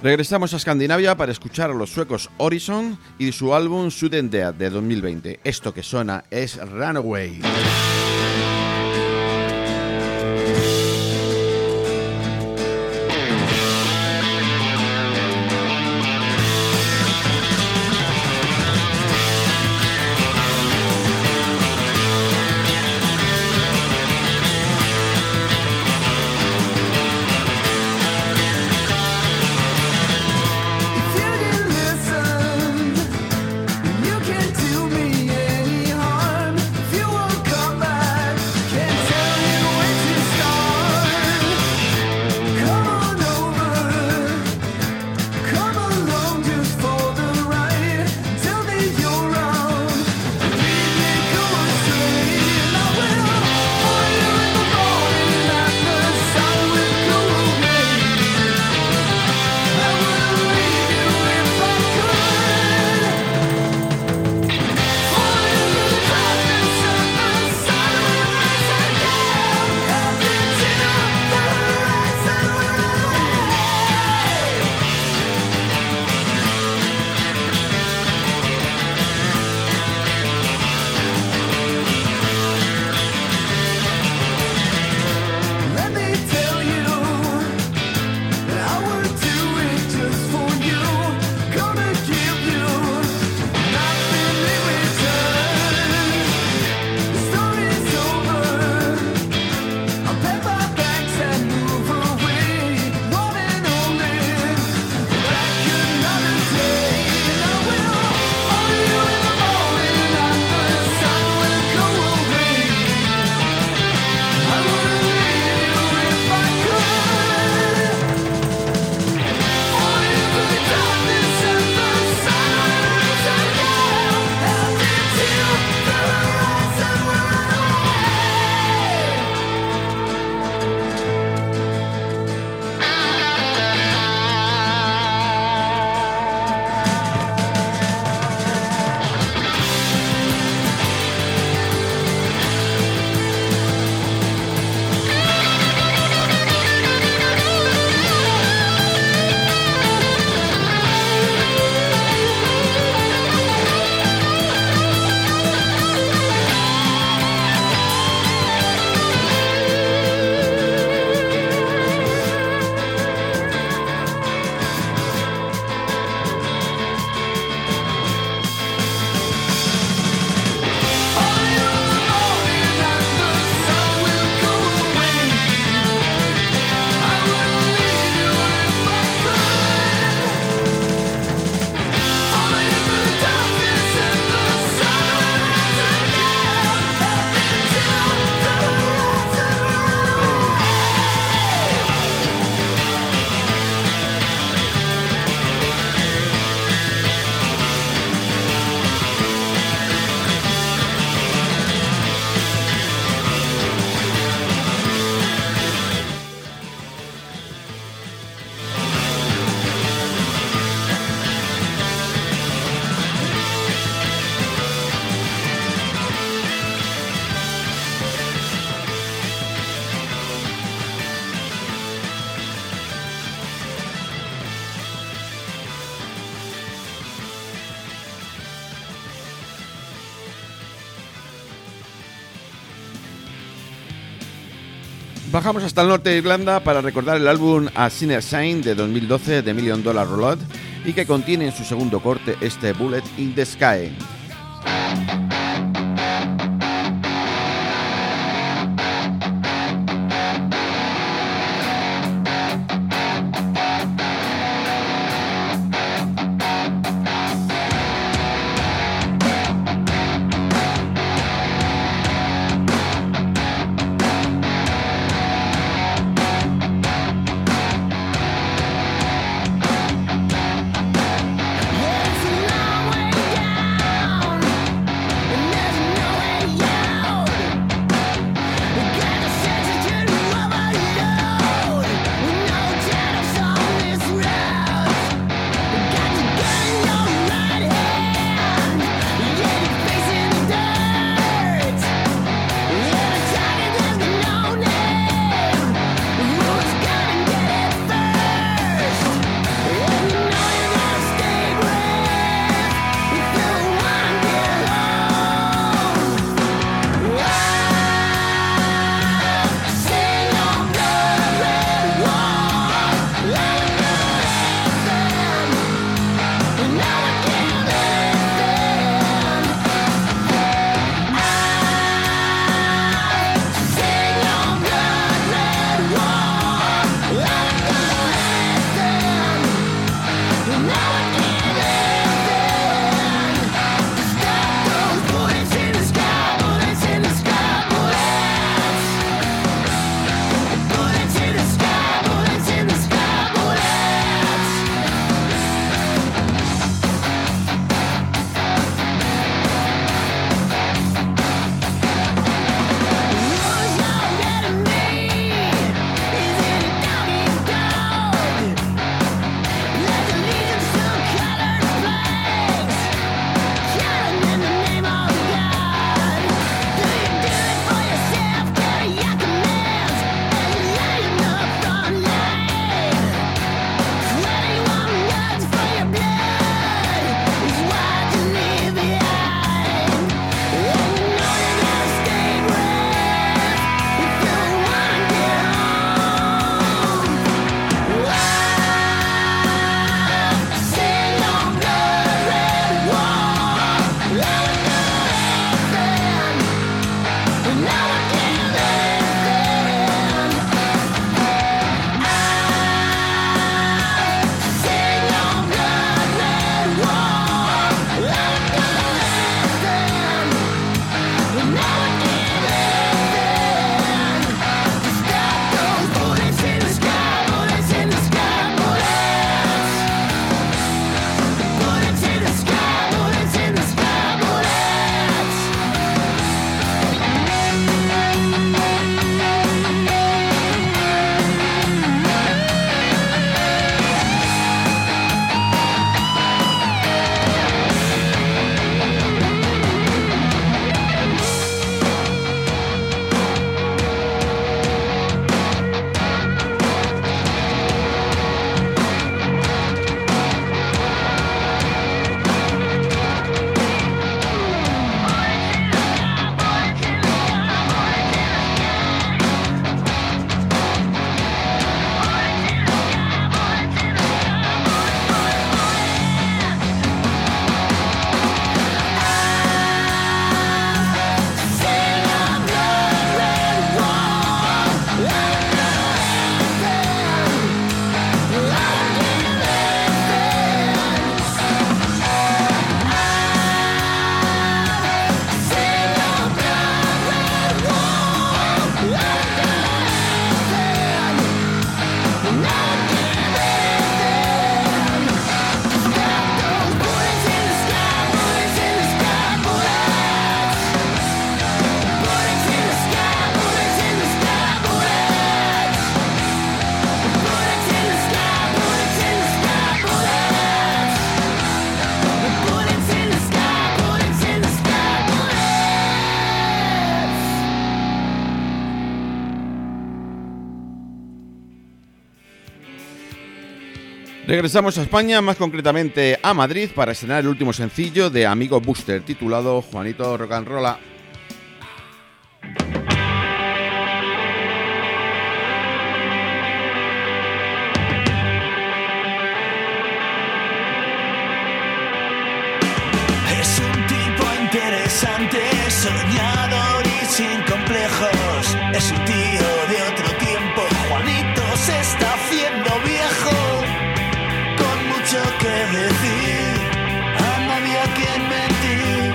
Regresamos a Escandinavia para escuchar a los suecos Horizon y su álbum Sudden Death de 2020. Esto que suena es Runaway. Bajamos hasta el norte de Irlanda para recordar el álbum A Sinner's Sign de 2012 de $1 Million Roulette y que contiene en su segundo corte este Bullet in the Sky. It's a long way down. Regresamos a España, más concretamente a Madrid, para estrenar el último sencillo de Amigo Booster, titulado Juanito Rock and Rolla. Es un tipo interesante, soñador y sin complejos. Es un tío de otro tiempo. Juanito se está haciendo viejo, con mucho que decir, a nadie a quien mentir.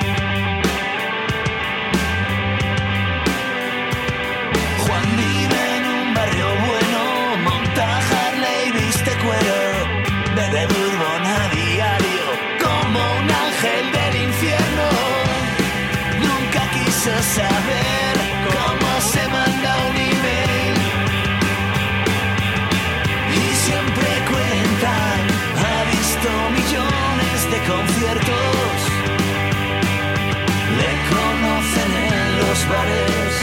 Juan vive en un barrio bueno, monta Harley, viste cuero, bebe bourbon a diario, como un ángel del infierno. Nunca quiso saber cómo se manda un email, y siempre cuentan, ha visto millones de conciertos, le conocen en los bares.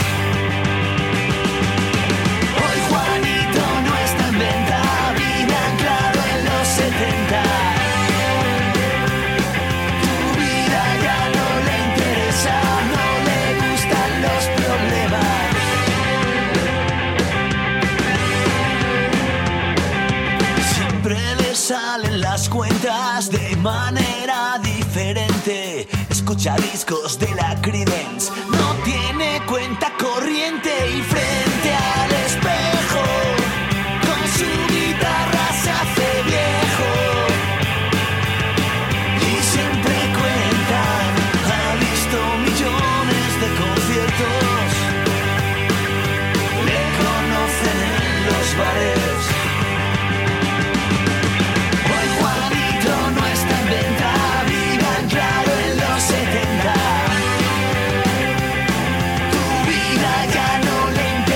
Hoy Juanito no está en venta, vive anclado en los 70. Tu vida ya no le interesa, no le gustan los problemas. Siempre le salen las cuentas de manera diferente. Escucha discos de la Creedence, no tiene cuenta corriente, y frente al espejo con su guitarra se hace viejo. Y siempre cuentan, ha visto millones de conciertos, le conocen en los bares. Hoy Juanito no está en venta, vive anclado en los 70. Tu vida ya no le interesa.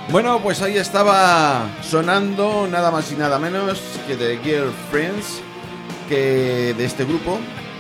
Bueno, pues ahí estaba sonando nada más y nada menos que The Girlfriends, que de este grupo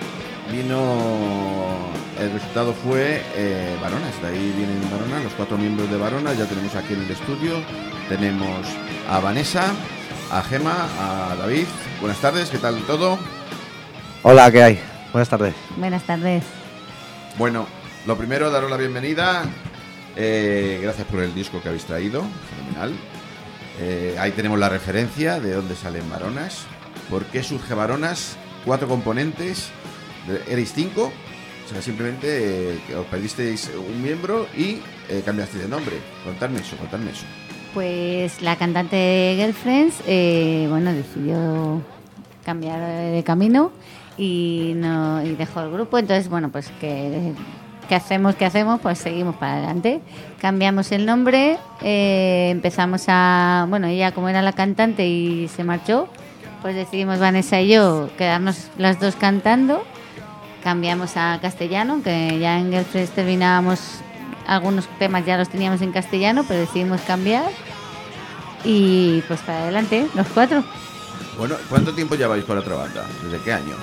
el resultado fue Varonas. De ahí vienen Varonas, los 4 miembros de Varonas. Ya tenemos aquí en el estudio, tenemos a Vanessa, a Gema, a David. Buenas tardes, ¿qué tal todo? Hola, ¿qué hay? Buenas tardes. Buenas tardes. Bueno, lo primero, daros la bienvenida. Gracias por el disco que habéis traído, fenomenal. Ahí tenemos la referencia de dónde salen Varonas. ¿Por qué surge Varonas? 4 componentes. ¿Erais 5? O sea, simplemente os perdisteis un miembro y cambiasteis de nombre. Contadme eso. Pues la cantante de Girlfriends, decidió cambiar de camino y dejó el grupo. Entonces, bueno, pues ¿qué hacemos? Pues seguimos para adelante. Cambiamos el nombre, empezamos ella como era la cantante y se marchó, pues decidimos Vanessa y yo quedarnos las dos cantando. Cambiamos a castellano, que ya en Girlfriends terminábamos, algunos temas ya los teníamos en castellano, pero decidimos cambiar y pues para adelante, los 4. Bueno, ¿cuánto tiempo lleváis con la otra banda? ¿Desde qué año?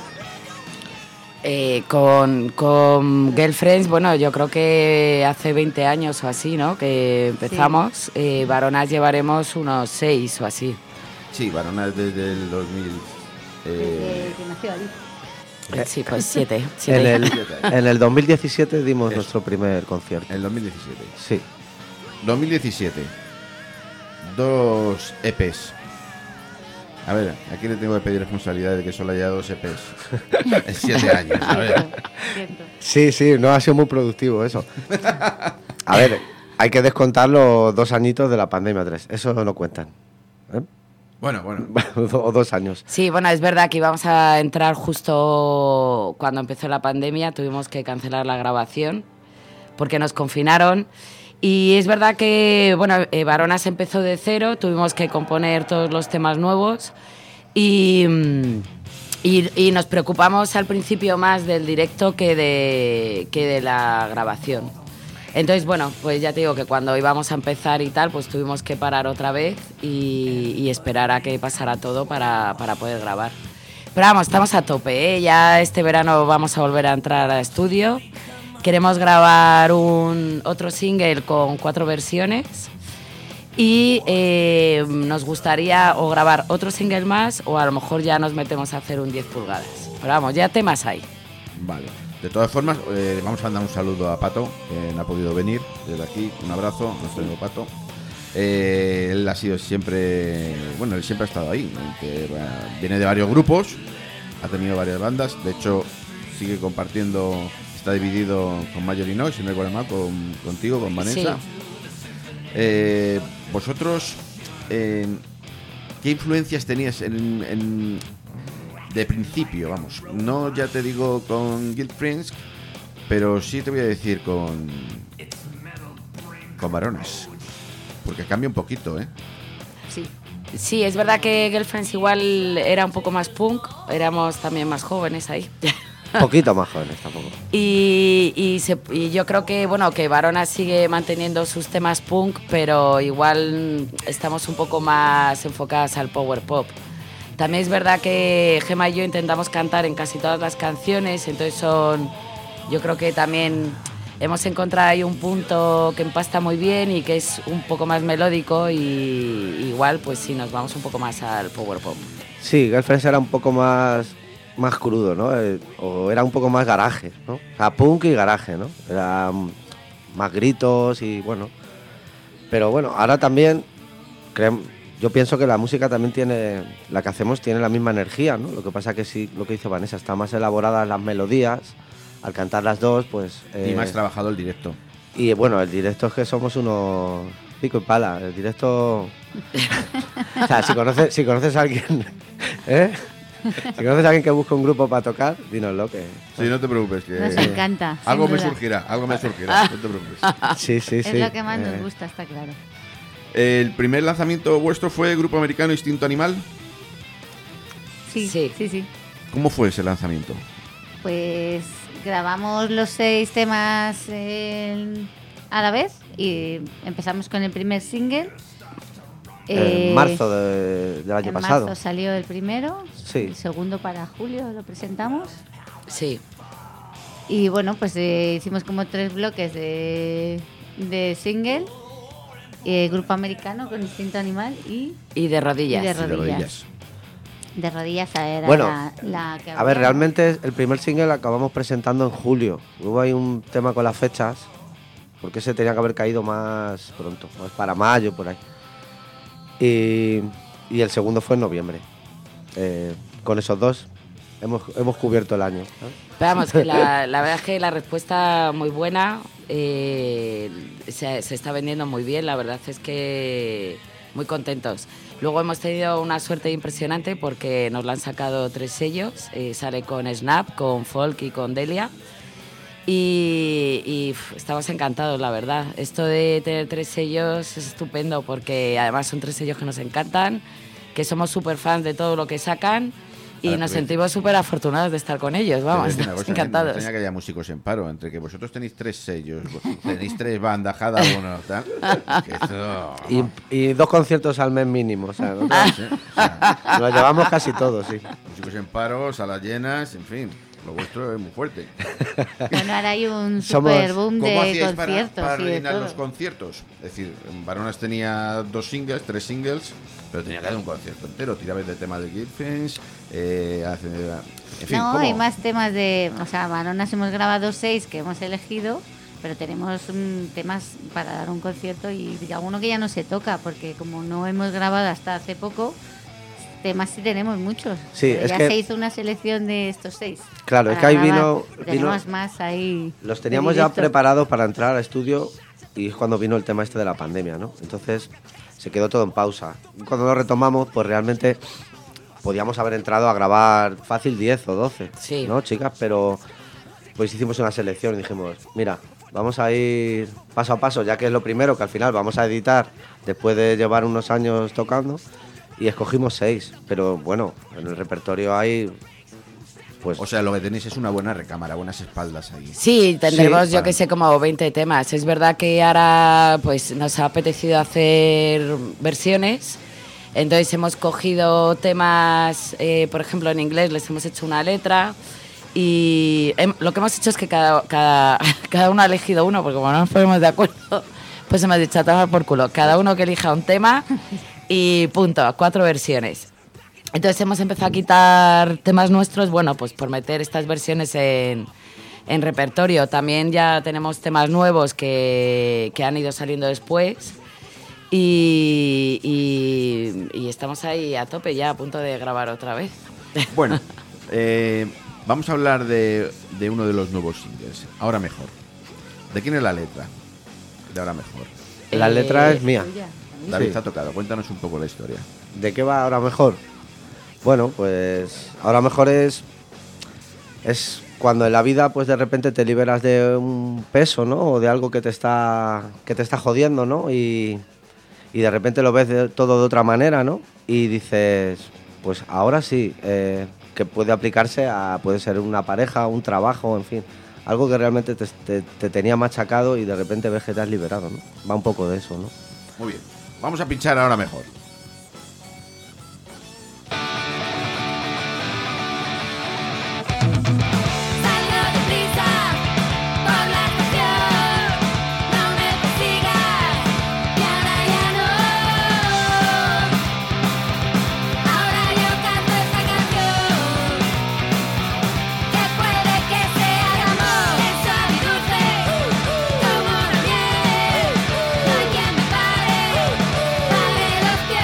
Con Girlfriends, bueno, yo creo que hace 20 años o así, ¿no? Que empezamos. Sí. Varonas llevaremos unos 6 o así. Sí, Varonas desde el 2000. Desde que nació Ali. Sí, pues 7. En el 2017 dimos nuestro primer concierto. ¿En el 2017? Sí. 2017. 2 EPs. A ver, aquí le tengo que pedir responsabilidad de que solo haya 2 EPs en 7 años. A ver. Sí, no ha sido muy productivo eso. A ver, hay que descontar los 2 añitos de la pandemia 3. Eso no cuentan. Bueno. O 2 años. Sí, bueno, es verdad que íbamos a entrar justo cuando empezó la pandemia. Tuvimos que cancelar la grabación porque nos confinaron. Y es verdad que, Varonas empezó de cero, tuvimos que componer todos los temas nuevos y nos preocupamos al principio más del directo que de la grabación. Entonces, pues ya te digo que cuando íbamos a empezar y tal, pues tuvimos que parar otra vez y esperar a que pasara todo para poder grabar. Pero vamos, estamos a tope, ¿eh? Ya este verano vamos a volver a entrar al estudio. Queremos grabar otro single con 4 versiones y nos gustaría o grabar otro single más o a lo mejor ya nos metemos a hacer un 10 pulgadas. Pero vamos, ya temas hay. Vale. De todas formas, vamos a mandar un saludo a Pato, que no ha podido venir. Desde aquí, un abrazo, nuestro amigo Pato. Él ha sido siempre... él siempre ha estado ahí. Viene de varios grupos, ha tenido varias bandas. De hecho, sigue compartiendo... Está dividido con Mayor y No, si no recuerdo mal, contigo, con Vanessa. Sí. Vosotros, ¿qué influencias tenías de principio? Vamos, no ya te digo con Girlfriends, pero sí te voy a decir con Varonas, porque cambia un poquito, ¿eh? Sí, es verdad que Girlfriends igual era un poco más punk, éramos también más jóvenes ahí. Poquito más jóvenes tampoco. Y yo creo que que Varonas sigue manteniendo sus temas punk, pero igual estamos un poco más enfocadas al power pop. También es verdad que Gema y yo intentamos cantar en casi todas las canciones, entonces yo creo que también hemos encontrado ahí un punto que empasta muy bien y que es un poco más melódico y igual pues sí nos vamos un poco más al power pop. Sí, Girlfriends era un poco más crudo, ¿no? O era un poco más garaje, ¿no? O sea, punk y garaje, ¿no? Era más gritos y Pero ahora también yo pienso que la música también la que hacemos tiene la misma energía, ¿no? Lo que pasa que sí, lo que dice Vanessa, está más elaboradas las melodías, al cantar las dos, pues... y más trabajado el directo. Y el directo es que somos unos pico y pala, el directo... O sea, si conoces a alguien, si conoces a alguien que busca un grupo para tocar, dínoslo que... Sí, no te preocupes. Que nos encanta. Algo me surgirá, no te preocupes. Sí. Es lo que más nos gusta, está claro. ¿El primer lanzamiento vuestro fue el grupo americano Instinto Animal? Sí. ¿Cómo fue ese lanzamiento? Pues grabamos los 6 temas a la vez y empezamos con el primer single. En marzo del año pasado. En marzo salió el primero, sí. El segundo para julio lo presentamos. Sí. Y bueno, pues hicimos como 3 bloques de single. Grupo americano con Instinto Animal y de rodillas. De rodillas era bueno, la que a ver, realmente el primer single acabamos presentando en julio. Hubo ahí un tema con las fechas, porque ese tenía que haber caído más pronto, más para mayo, por ahí. Y el segundo fue en noviembre. Con esos dos hemos cubierto el año, ¿no? Pero vamos, que la verdad es que la respuesta muy buena, se está vendiendo muy bien, la verdad es que muy contentos. Luego hemos tenido una suerte impresionante porque nos la han sacado 3 sellos, sale con Snap, con Folk y con Delia. Y estamos encantados, la verdad. Esto de tener 3 sellos es estupendo porque además son 3 sellos que nos encantan, que somos súper fans de todo lo que sacan y nos sentimos súper afortunados de estar con ellos, vamos, estamos encantados. Me extraña que haya músicos en paro, entre que vosotros tenéis 3 sellos, tenéis 3 bandas cada uno, tal. Y 2 conciertos al mes mínimo, o sea, ¿no? Nos llevamos casi todos, sí. Músicos en paro, salas llenas, en fin. Lo vuestro es muy fuerte. Bueno, ahora hay un super boom de conciertos. Para rellenar los conciertos? Es decir, Baronas tenía 3 singles, pero tenía que haber un concierto entero. Tirabais de temas de Gilfins, en fin, no, ¿cómo? hay más temas de... O sea, Baronas hemos grabado 6 que hemos elegido, pero tenemos temas para dar un concierto y alguno que ya no se toca, porque como no hemos grabado hasta hace poco... Temas sí tenemos muchos. Sí, es ya que se hizo una selección de estos 6. Claro, es que ahí vino más ahí. Los teníamos ya preparados para entrar al estudio y es cuando vino el tema este de la pandemia, ¿no? Entonces se quedó todo en pausa. Cuando lo retomamos, pues realmente podíamos haber entrado a grabar fácil 10 o 12, sí, ¿no, chicas? Pero pues hicimos una selección y dijimos, mira, vamos a ir paso a paso, ya que es lo primero que al final vamos a editar después de llevar unos años tocando. Y escogimos 6, pero bueno, en el repertorio hay... Pues, o sea, lo que tenéis es una buena recámara, buenas espaldas ahí. Sí, tendremos, yo que sé, como 20 temas. Es verdad que ahora pues nos ha apetecido hacer versiones. Entonces hemos cogido temas, por ejemplo, en inglés les hemos hecho una letra. Y lo que hemos hecho es que cada uno ha elegido uno, porque como no nos ponemos de acuerdo, pues hemos dicho a tomar por culo. Cada uno que elija un tema... Y punto, 4 versiones. Entonces hemos empezado a quitar temas nuestros, bueno, pues por meter estas versiones en repertorio. También ya tenemos temas nuevos que han ido saliendo después. Y estamos ahí a tope ya, a punto de grabar otra vez. Bueno, vamos a hablar de uno de los nuevos singles, Ahora Mejor. ¿De quién es la letra de Ahora Mejor? La letra es mía. David está tocado, cuéntanos un poco la historia. ¿De qué va Ahora Mejor? Bueno, pues Ahora Mejor es cuando en la vida pues de repente te liberas de un peso, ¿no? O de algo que te está jodiendo, ¿no? Y de repente lo ves todo de otra manera, ¿no? Y dices, pues ahora sí, que puede aplicarse puede ser una pareja, un trabajo, en fin, algo que realmente te tenía machacado y de repente ves que te has liberado, ¿no? Va un poco de eso, ¿no? Muy bien. Vamos a pinchar Ahora Mejor. Los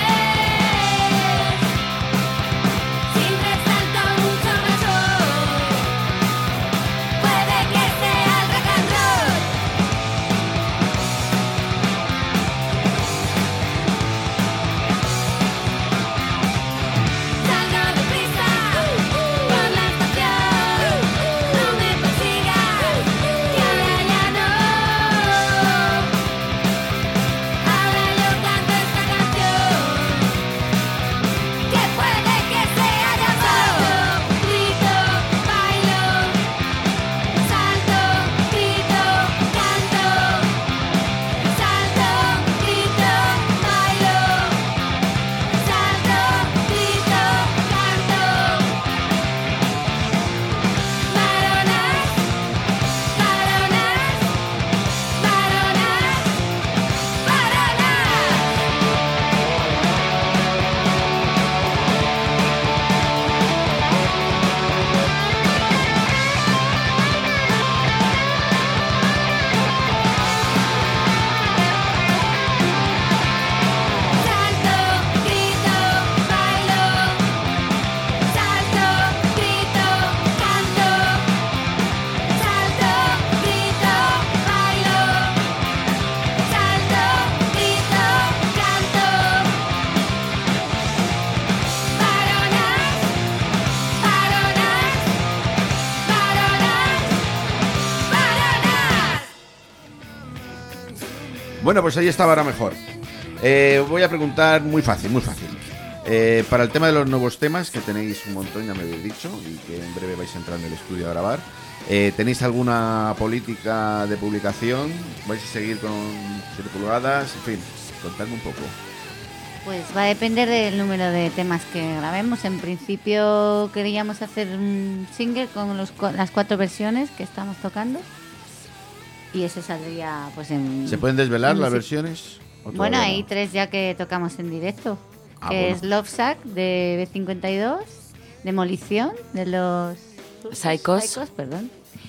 Bueno, pues ahí estaba ahora mejor. Voy a preguntar muy fácil. Para el tema de los nuevos temas, que tenéis un montón, ya me habéis dicho, y que en breve vais a entrar en el estudio a grabar, ¿tenéis alguna política de publicación? ¿Vais a seguir con 7 pulgadas? En fin, contadme un poco. Pues va a depender del número de temas que grabemos. En principio queríamos hacer un single con las 4 versiones que estamos tocando. Y ese saldría pues en... ¿Se pueden desvelar las versiones? Bueno, hay 3 ya que tocamos en directo. Que es Love Sack de B52, Demolición de los Psychos, perdón.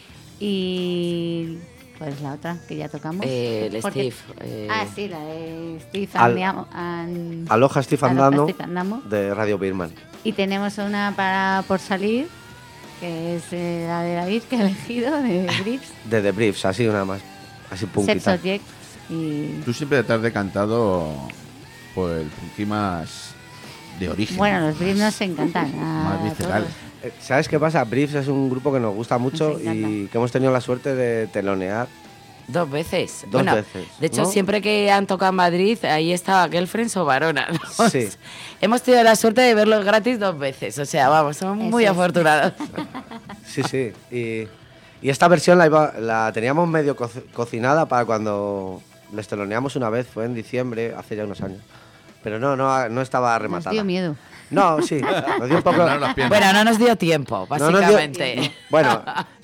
Y pues la otra que ya tocamos. El Porque... Steve. Sí, la de Steve Aloha Steve Andamo de Radio Birman. Y tenemos una por salir, que es la de David, que ha elegido, de Briefs. De The Briefs, así una más. Así Sex punkita. Object. Y... Tú siempre te has decantado por el punky más de origen. Bueno, los Briefs nos encantan. Más visceral. ¿Sabes qué pasa? Briefs es un grupo que nos gusta mucho Nos encanta. y que hemos tenido la suerte de telonear 2 veces. Dos Bueno, veces, de hecho, ¿no? siempre que han tocado en Madrid, ahí estaba Girlfriends o Varona. ¿no? Sí. Hemos tenido la suerte de verlos gratis 2 veces. O sea, vamos, somos muy Eso es. afortunados. Sí. Y esta versión la teníamos medio cocinada para cuando les teloneamos una vez, fue en diciembre, hace ya unos años. Pero no estaba Nos rematada. dio miedo. No, sí, nos dio un poco... Temblaron las piernas. Bueno, no nos dio tiempo, No nos dio- básicamente. Bueno,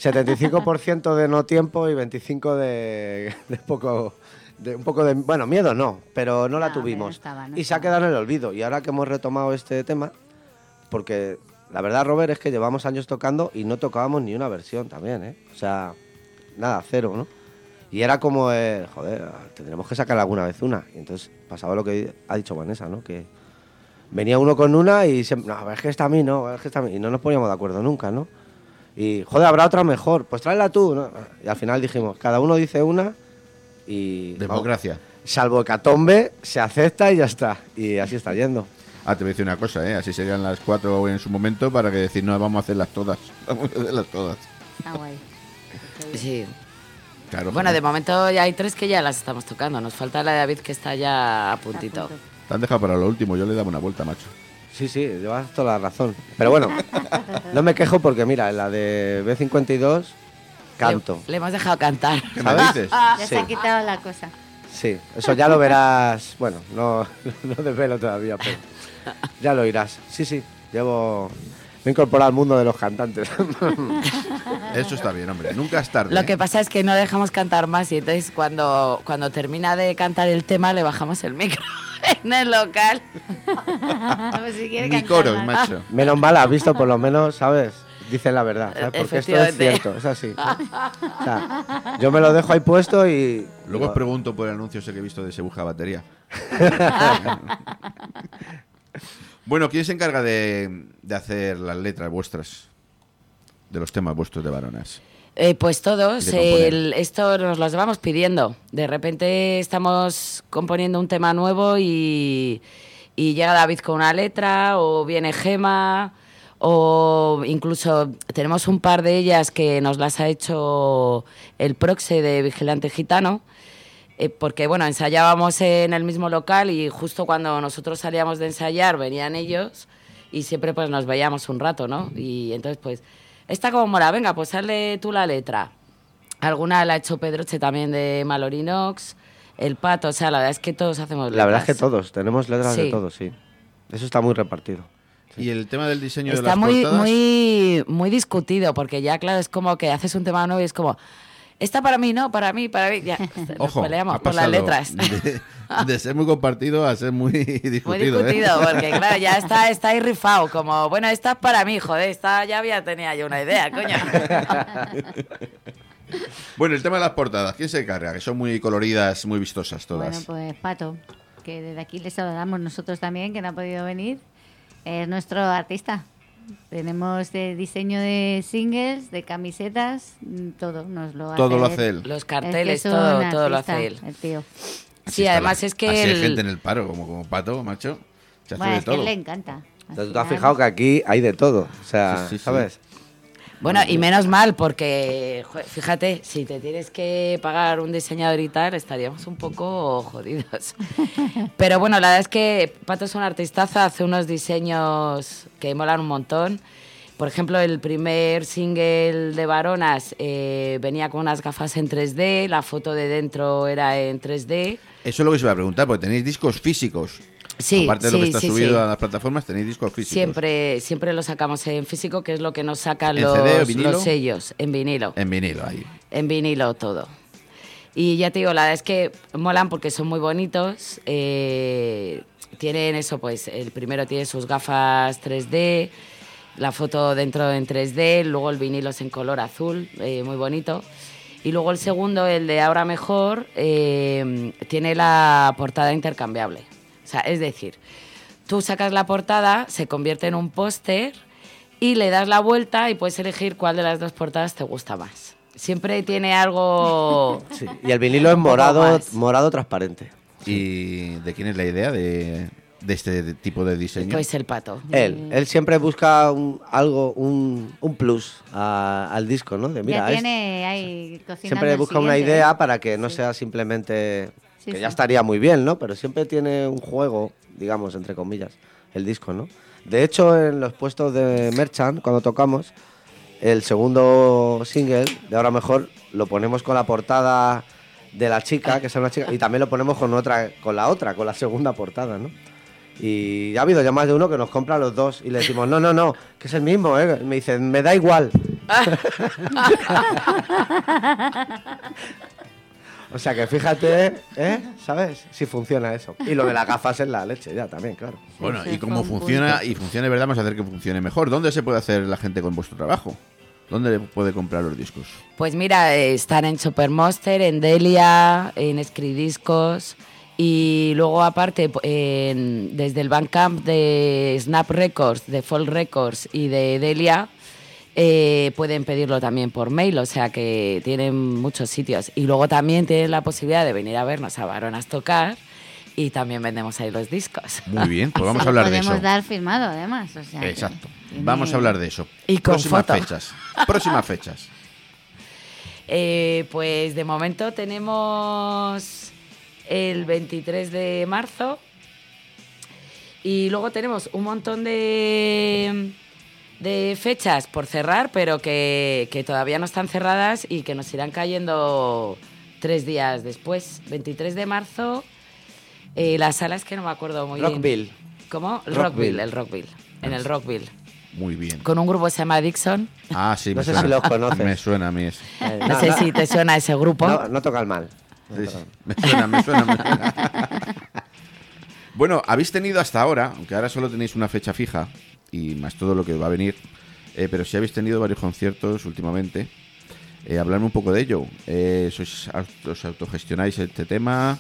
75% de no tiempo y 25% de poco... De un poco de... Bueno, miedo no, pero no la No, tuvimos. pero no Y se ha estaba. quedado en el olvido. Y ahora que hemos retomado este tema, porque la verdad, Robert, es que llevamos años tocando y no tocábamos ni una versión también, ¿eh? O sea, nada, 0, ¿no? Y era como, joder, tendremos que sacar alguna vez una. Y entonces pasaba lo que ha dicho Vanessa, ¿no? Que venía uno con una y siempre, no, es que está a mí, no, es que está a mí. Y no nos poníamos de acuerdo nunca, ¿no? Y, joder, habrá otra mejor, pues tráela tú, ¿no? Y al final dijimos, cada uno dice una y... Democracia. Salvo hecatombe, se acepta y ya está. Y así está yendo. Te voy a decir una cosa, así serían las 4 en su momento para que decir, no, vamos a hacerlas todas. Vamos a hacerlas todas. Está guay. Sí. Claro, Bueno, joder. de momento ya hay 3 que ya las estamos tocando. Nos falta la de David, que está ya a puntito. Te han dejado para lo último, yo le daba una vuelta, macho. Sí, llevas toda la razón. Pero bueno, no me quejo porque mira, en la de B52 canto. Le hemos dejado cantar. ¿Qué me ¿Sabes? dices? Ya Sí. se ha quitado la cosa. Sí, eso ya lo verás. Bueno, no desvelo todavía, pero ya lo irás. Sí, me he incorporado al mundo de los cantantes. Eso está bien, hombre. Nunca es tarde. Lo que pasa es que no dejamos cantar más y entonces cuando termina de cantar el tema le bajamos el micro en el local. Pues si quiere Ni cantar coros, más. macho. Menos mal, has visto, por lo menos, ¿sabes? Dicen la verdad, ¿sabes? Porque esto es Efectivamente. cierto, es así. O sea, yo me lo dejo ahí puesto y... Luego os digo, pregunto por el anuncio ese que he visto de Se Busca Batería. Bueno, ¿quién se encarga de hacer las letras vuestras? De los temas vuestros de varonas. Pues todos, Y de componer. esto nos los vamos pidiendo. De repente estamos componiendo un tema nuevo y llega David con una letra, o viene Gema, o incluso tenemos un par de ellas que nos las ha hecho el Proxe de Vigilante Gitano, porque bueno, ensayábamos en el mismo local y justo cuando nosotros salíamos de ensayar venían ellos y siempre pues nos veíamos un rato, ¿no? Y entonces pues... Esta como mola, venga, pues hazle tú la letra. Alguna la ha hecho Pedroche también de Malorinox, el Pato, o sea, la verdad es que todos hacemos letras. La verdad es que todos, tenemos letras de Sí. todos, sí. Eso está muy repartido. Y el tema del diseño de Está las muy, portadas. muy discutido, porque ya, claro, es como que haces un tema nuevo y es como, esta para mí, no, para mí, ya, nos Ojo, peleamos ha por las pasado letras. de ser muy compartido a ser muy discutido. Muy discutido, porque claro, ya está ahí rifado, como, bueno, esta es para mí, joder, esta ya tenía yo una idea, coño. Bueno, el tema de las portadas, ¿quién se encarga? Que son muy coloridas, muy vistosas todas. Bueno, pues Pato, que desde aquí le saludamos nosotros también, que no ha podido venir. Es nuestro artista. Tenemos de diseño de singles, de camisetas, todo nos lo hace. Todo lo hace él. Los Es que carteles, es un todo lo artista, hace él. el tío. Así Sí, está además es que así hay el- gente en el paro, como Pato, macho. Se hace Bueno, de es que a todo. él le encanta. Al Entonces, tú has final, fijado que aquí hay de todo, o sea, Sí, sí, sí. ¿sabes? Bueno, y menos mal, porque fíjate, si te tienes que pagar un diseñador y tal, estaríamos un poco jodidos. Pero bueno, la verdad es que Pato es un artistazo, hace unos diseños que molan un montón. Por ejemplo, el primer single de Varonas venía con unas gafas en 3D, la foto de dentro era en 3D. Eso es lo que se iba a preguntar, porque tenéis discos físicos. Sí, aparte de lo que está subido a las plataformas, tenéis discos físicos. Siempre lo sacamos en físico, que es lo que nos sacan ¿En CD o vinilo? los sellos, en vinilo. En vinilo, ahí. En vinilo todo. Y ya te digo, la verdad es que molan porque son muy bonitos. Tienen eso, pues el primero tiene sus gafas 3D, la foto dentro en 3D, luego el vinilo es en color azul, muy bonito. Y luego el segundo, el de Ahora Mejor, tiene la portada intercambiable. O sea, es decir, tú sacas la portada, se convierte en un póster y le das la vuelta y puedes elegir cuál de las dos portadas te gusta más. Siempre tiene algo... Sí, y el vinilo es morado transparente. ¿Y de quién es la idea de este tipo de diseño? Pues el Pato. Él siempre busca un plus al disco, ¿no? De, mira, ya tiene ahí cocinando siempre busca una idea para que no sea simplemente... que ya estaría muy bien, ¿no? Pero siempre tiene un juego, digamos, entre comillas, el disco, ¿no? De hecho, en los puestos de Merchant, cuando tocamos, el segundo single de Ahora Mejor lo ponemos con la portada de la chica, que es una chica, y también lo ponemos con la segunda portada, ¿no? Y ha habido ya más de uno que nos compra los dos y le decimos, no, que es el mismo, ¿eh? Me dicen, me da igual. O sea que fíjate, ¿sabes? Si funciona eso. Y lo de las gafas es la leche ya también, claro. Bueno, y cómo funciona, y funciona de verdad, vamos a hacer que funcione mejor. ¿Dónde se puede hacer la gente con vuestro trabajo? ¿Dónde puede comprar los discos? Pues mira, están en Supermonster, en Delia, en Scridiscos y luego aparte desde el Bandcamp de Snap Records, de Folk Records y de Delia pueden pedirlo también por mail, o sea que tienen muchos sitios. Y luego también tienen la posibilidad de venir a vernos a Varonas tocar y también vendemos ahí los discos. Muy bien, pues vamos a hablar de eso. Podemos dar firmado además. O sea, exacto, vamos a hablar de eso. Y con próximas foto. Próximas fechas. Pues de momento tenemos el 23 de marzo y luego tenemos un montón de fechas por cerrar, pero que todavía no están cerradas y que nos irán cayendo 3 días después. 23 de marzo, la sala es que no me acuerdo muy Rockville. bien. ¿Cómo? Rockville. El Rockville. En el Rockville. Muy bien. Con un grupo que se llama Dixon. Ah, sí, No sé si los conoces. Me suena a mí eso. No sé si te suena ese grupo. No toca el mal. Sí, me suena. Bueno, habéis tenido hasta ahora, aunque ahora solo tenéis una fecha fija, y más todo lo que va a venir, pero sí habéis tenido varios conciertos últimamente. Hablarme un poco de ello. ¿Os autogestionáis este tema?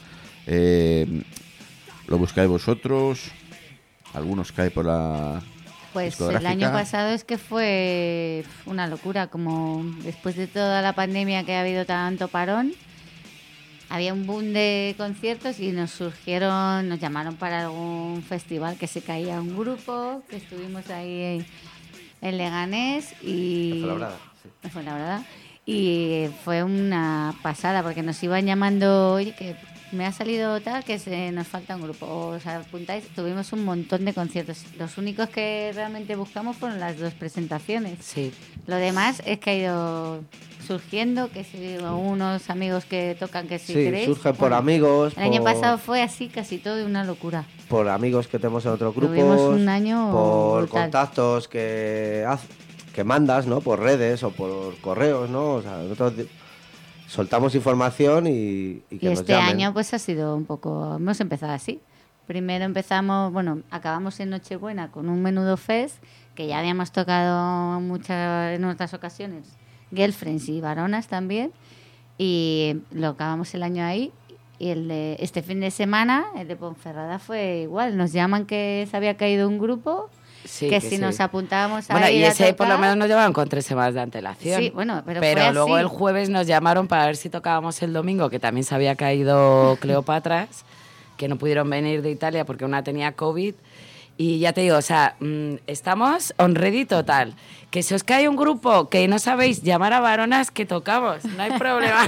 ¿Lo buscáis vosotros? ¿Algunos cae por la Pues el discográfica? año pasado es que fue una locura, como después de toda la pandemia que ha habido tanto parón, había un boom de conciertos y nos llamaron para algún festival que se caía un grupo, que estuvimos ahí en Leganés y Fuenlabrada, y fue una pasada porque nos iban llamando, oye, que me ha salido tal, que nos falta un grupo, os apuntáis. Tuvimos un montón de conciertos, los únicos que realmente buscamos fueron las 2 presentaciones. Sí. Lo demás es que ha ido surgiendo, que si unos amigos que tocan, que si queréis. Surge por amigos. El año pasado fue así, casi todo de una locura. Por amigos que tenemos en otros grupos. Tuvimos un año por brutal. contactos que mandas, ¿no? Por redes o por correos, ¿no? O sea, nosotros soltamos información y que nos este llamen. año pues ha sido un poco, hemos empezado así. Primero acabamos en Nochebuena con un Menudo Fest, que ya habíamos tocado en otras ocasiones, Girlfriends y Varonas también, y lo acabamos el año ahí. Y el de este fin de semana, el de Ponferrada, fue igual. Nos llaman que se había caído un grupo, Sí, que si nos apuntábamos a bueno, ir y a ese tocar, por lo menos nos llamaron con 3 semanas de antelación. Sí, bueno, pero fue luego así. el jueves nos llamaron para ver si tocábamos el domingo, que también se había caído Cleopatras, que no pudieron venir de Italia porque una tenía COVID. Y ya te digo, o sea, estamos on ready total. Que si os cae un grupo que no sabéis llamar a varonas, que tocamos, no hay problema.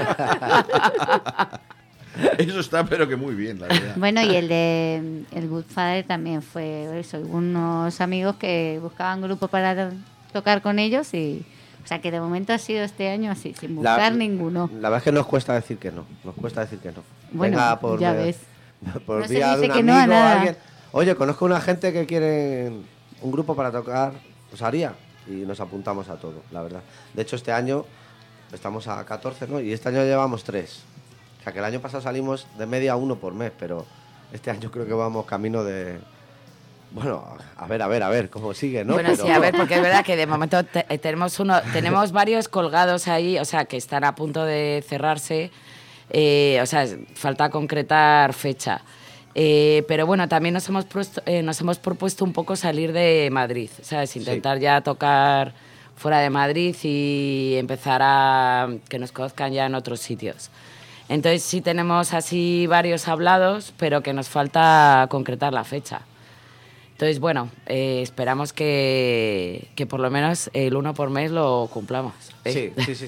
Eso está, pero que muy bien, la verdad. Bueno, y el Good Father también fue eso, unos amigos que buscaban grupo para tocar con ellos y... O sea, que de momento ha sido este año así, sin buscar ninguno. La verdad es que nos cuesta decir que no. Bueno, venga, por ya ves. Por No se vía de dice un que no amigo a o nada. alguien. Oye, conozco una gente que quiere un grupo para tocar, os haría. Y nos apuntamos a todo, la verdad. De hecho, este año estamos a 14, ¿no? Y este año llevamos 3. O sea, que el año pasado salimos de media 1 por mes, pero este año creo que vamos camino de... Bueno, a ver cómo sigue, ¿no? Bueno, pero... sí, a ver, porque es verdad que de momento tenemos varios colgados ahí, o sea, que están a punto de cerrarse, o sea, falta concretar fecha. Pero bueno, también nos hemos propuesto un poco salir de Madrid, ¿sabes? Intentar ya tocar fuera de Madrid y empezar a que nos conozcan ya en otros sitios. Entonces sí tenemos así varios hablados, pero que nos falta concretar la fecha. Entonces, bueno, esperamos que por lo menos el 1 por mes lo cumplamos. Sí.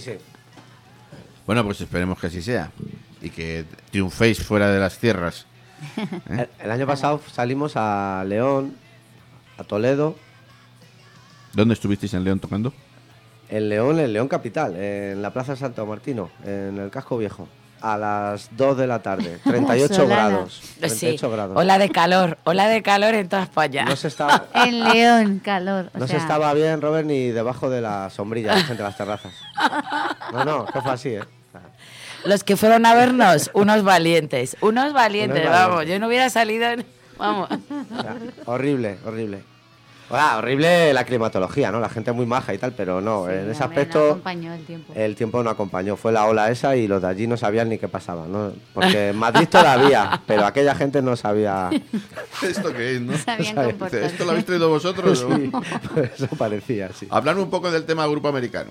Bueno, pues esperemos que así sea y que triunféis fuera de las tierras. El año pasado salimos a León, a Toledo. ¿Dónde estuvisteis en León tocando? En León capital, en la Plaza Santo Martino, en el Casco Viejo. A las 2 de la tarde, 38 grados. 38 grados. Ola de calor en toda España. No se estaba, En León, calor. no se estaba bien, Robert, ni debajo de la sombrilla entre las terrazas. No, que fue así, ¿eh? Los que fueron a vernos, unos valientes, vamos. Yo no hubiera salido, vamos. O sea, horrible. Horrible la climatología, ¿no? La gente muy maja y tal, pero no, en ese aspecto... No acompañó el tiempo. El tiempo no acompañó, fue la ola esa y los de allí no sabían ni qué pasaba, ¿no? Porque en Madrid todavía, pero aquella gente no sabía... ¿Esto qué es, no? Sabían ¿Sabes? comportarse. ¿Esto lo habéis traído vosotros? ¿O? Sí, pues eso parecía, sí. Hablar un poco del tema grupo americano.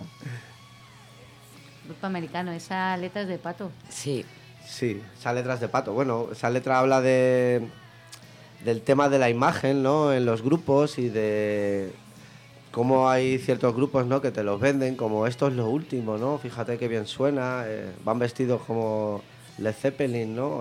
Grupo americano, esa letra es de Pato. Sí. Sí, esa letra es de Pato. Bueno, esa letra habla del tema de la imagen, ¿no? En los grupos y de cómo hay ciertos grupos, ¿no? Que te los venden como esto es lo último, ¿no? Fíjate qué bien suena, van vestidos como Led Zeppelin, ¿no?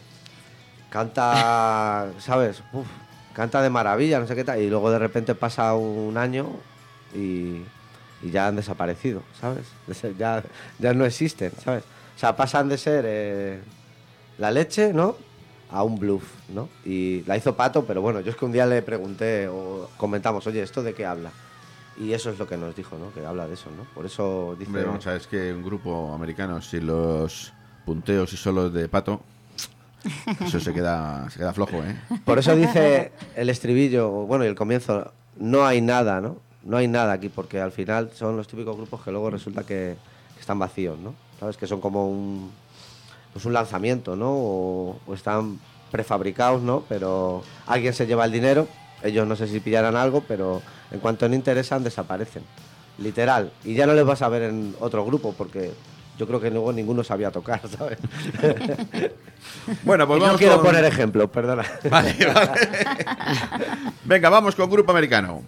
Canta, ¿sabes? Canta de maravilla, no sé qué tal, y luego de repente pasa un año y ya han desaparecido, ¿sabes? Ya no existen, ¿sabes? O sea, pasan de ser la leche, ¿no? A un bluff, ¿no? Y la hizo Pato, pero bueno, yo es que un día le pregunté o comentamos, oye, ¿esto de qué habla? Y eso es lo que nos dijo, ¿no? Que habla de eso, ¿no? Por eso dice... Hombre, vamos a ver, es que un grupo americano, si los punteos y solos de Pato, eso se queda flojo, ¿eh? Por eso dice el estribillo, bueno, y el comienzo, no hay nada, ¿no? No hay nada aquí, porque al final son los típicos grupos que luego resulta que están vacíos, ¿no? ¿Sabes? Que son como un lanzamiento, ¿no? O están prefabricados, ¿no? Pero alguien se lleva el dinero, ellos no sé si pillarán algo, pero en cuanto no interesan, desaparecen. Literal. Y ya no les vas a ver en otro grupo, porque yo creo que luego ninguno sabía tocar, ¿sabes? Bueno, pues no vamos quiero poner ejemplos, perdona. Vale. Venga, vamos con grupo americano.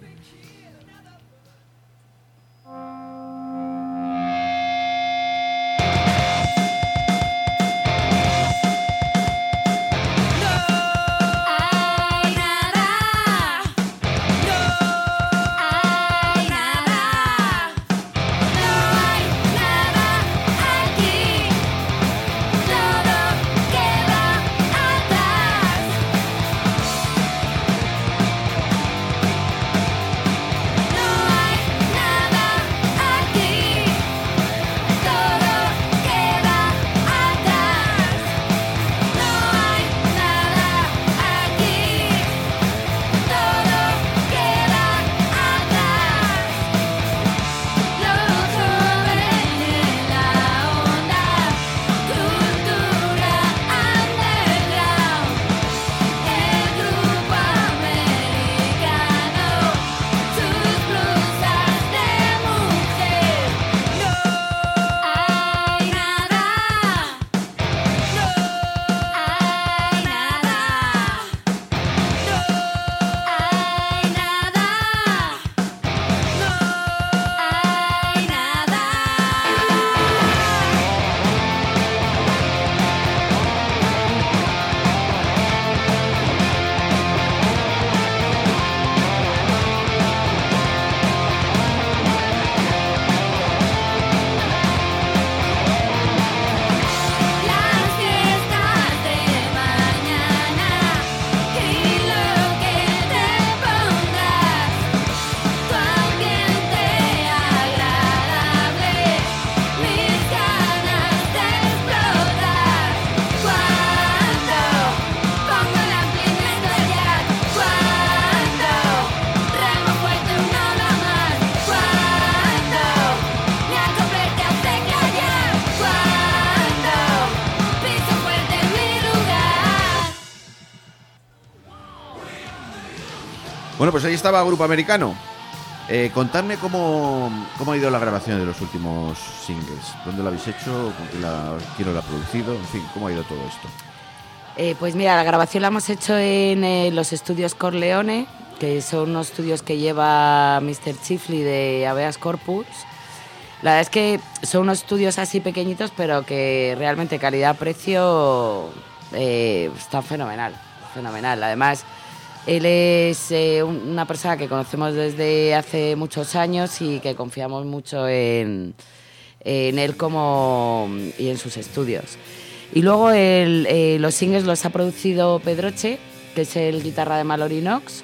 Bueno, pues ahí estaba Grupo Americano. Contadme cómo ha ido la grabación de los últimos singles. ¿Dónde lo habéis hecho? ¿Quién lo ha producido? En fin, ¿cómo ha ido todo esto? Pues mira, la grabación la hemos hecho en los estudios Corleone, que son unos estudios que lleva Mr. Chifley de Habeas Corpus. La verdad es que son unos estudios así pequeñitos, pero que realmente calidad-precio está fenomenal. Además, él es una persona que conocemos desde hace muchos años y que confiamos mucho en él y en sus estudios. Y luego los singles los ha producido Pedroche, que es el guitarra de Mallory Knox.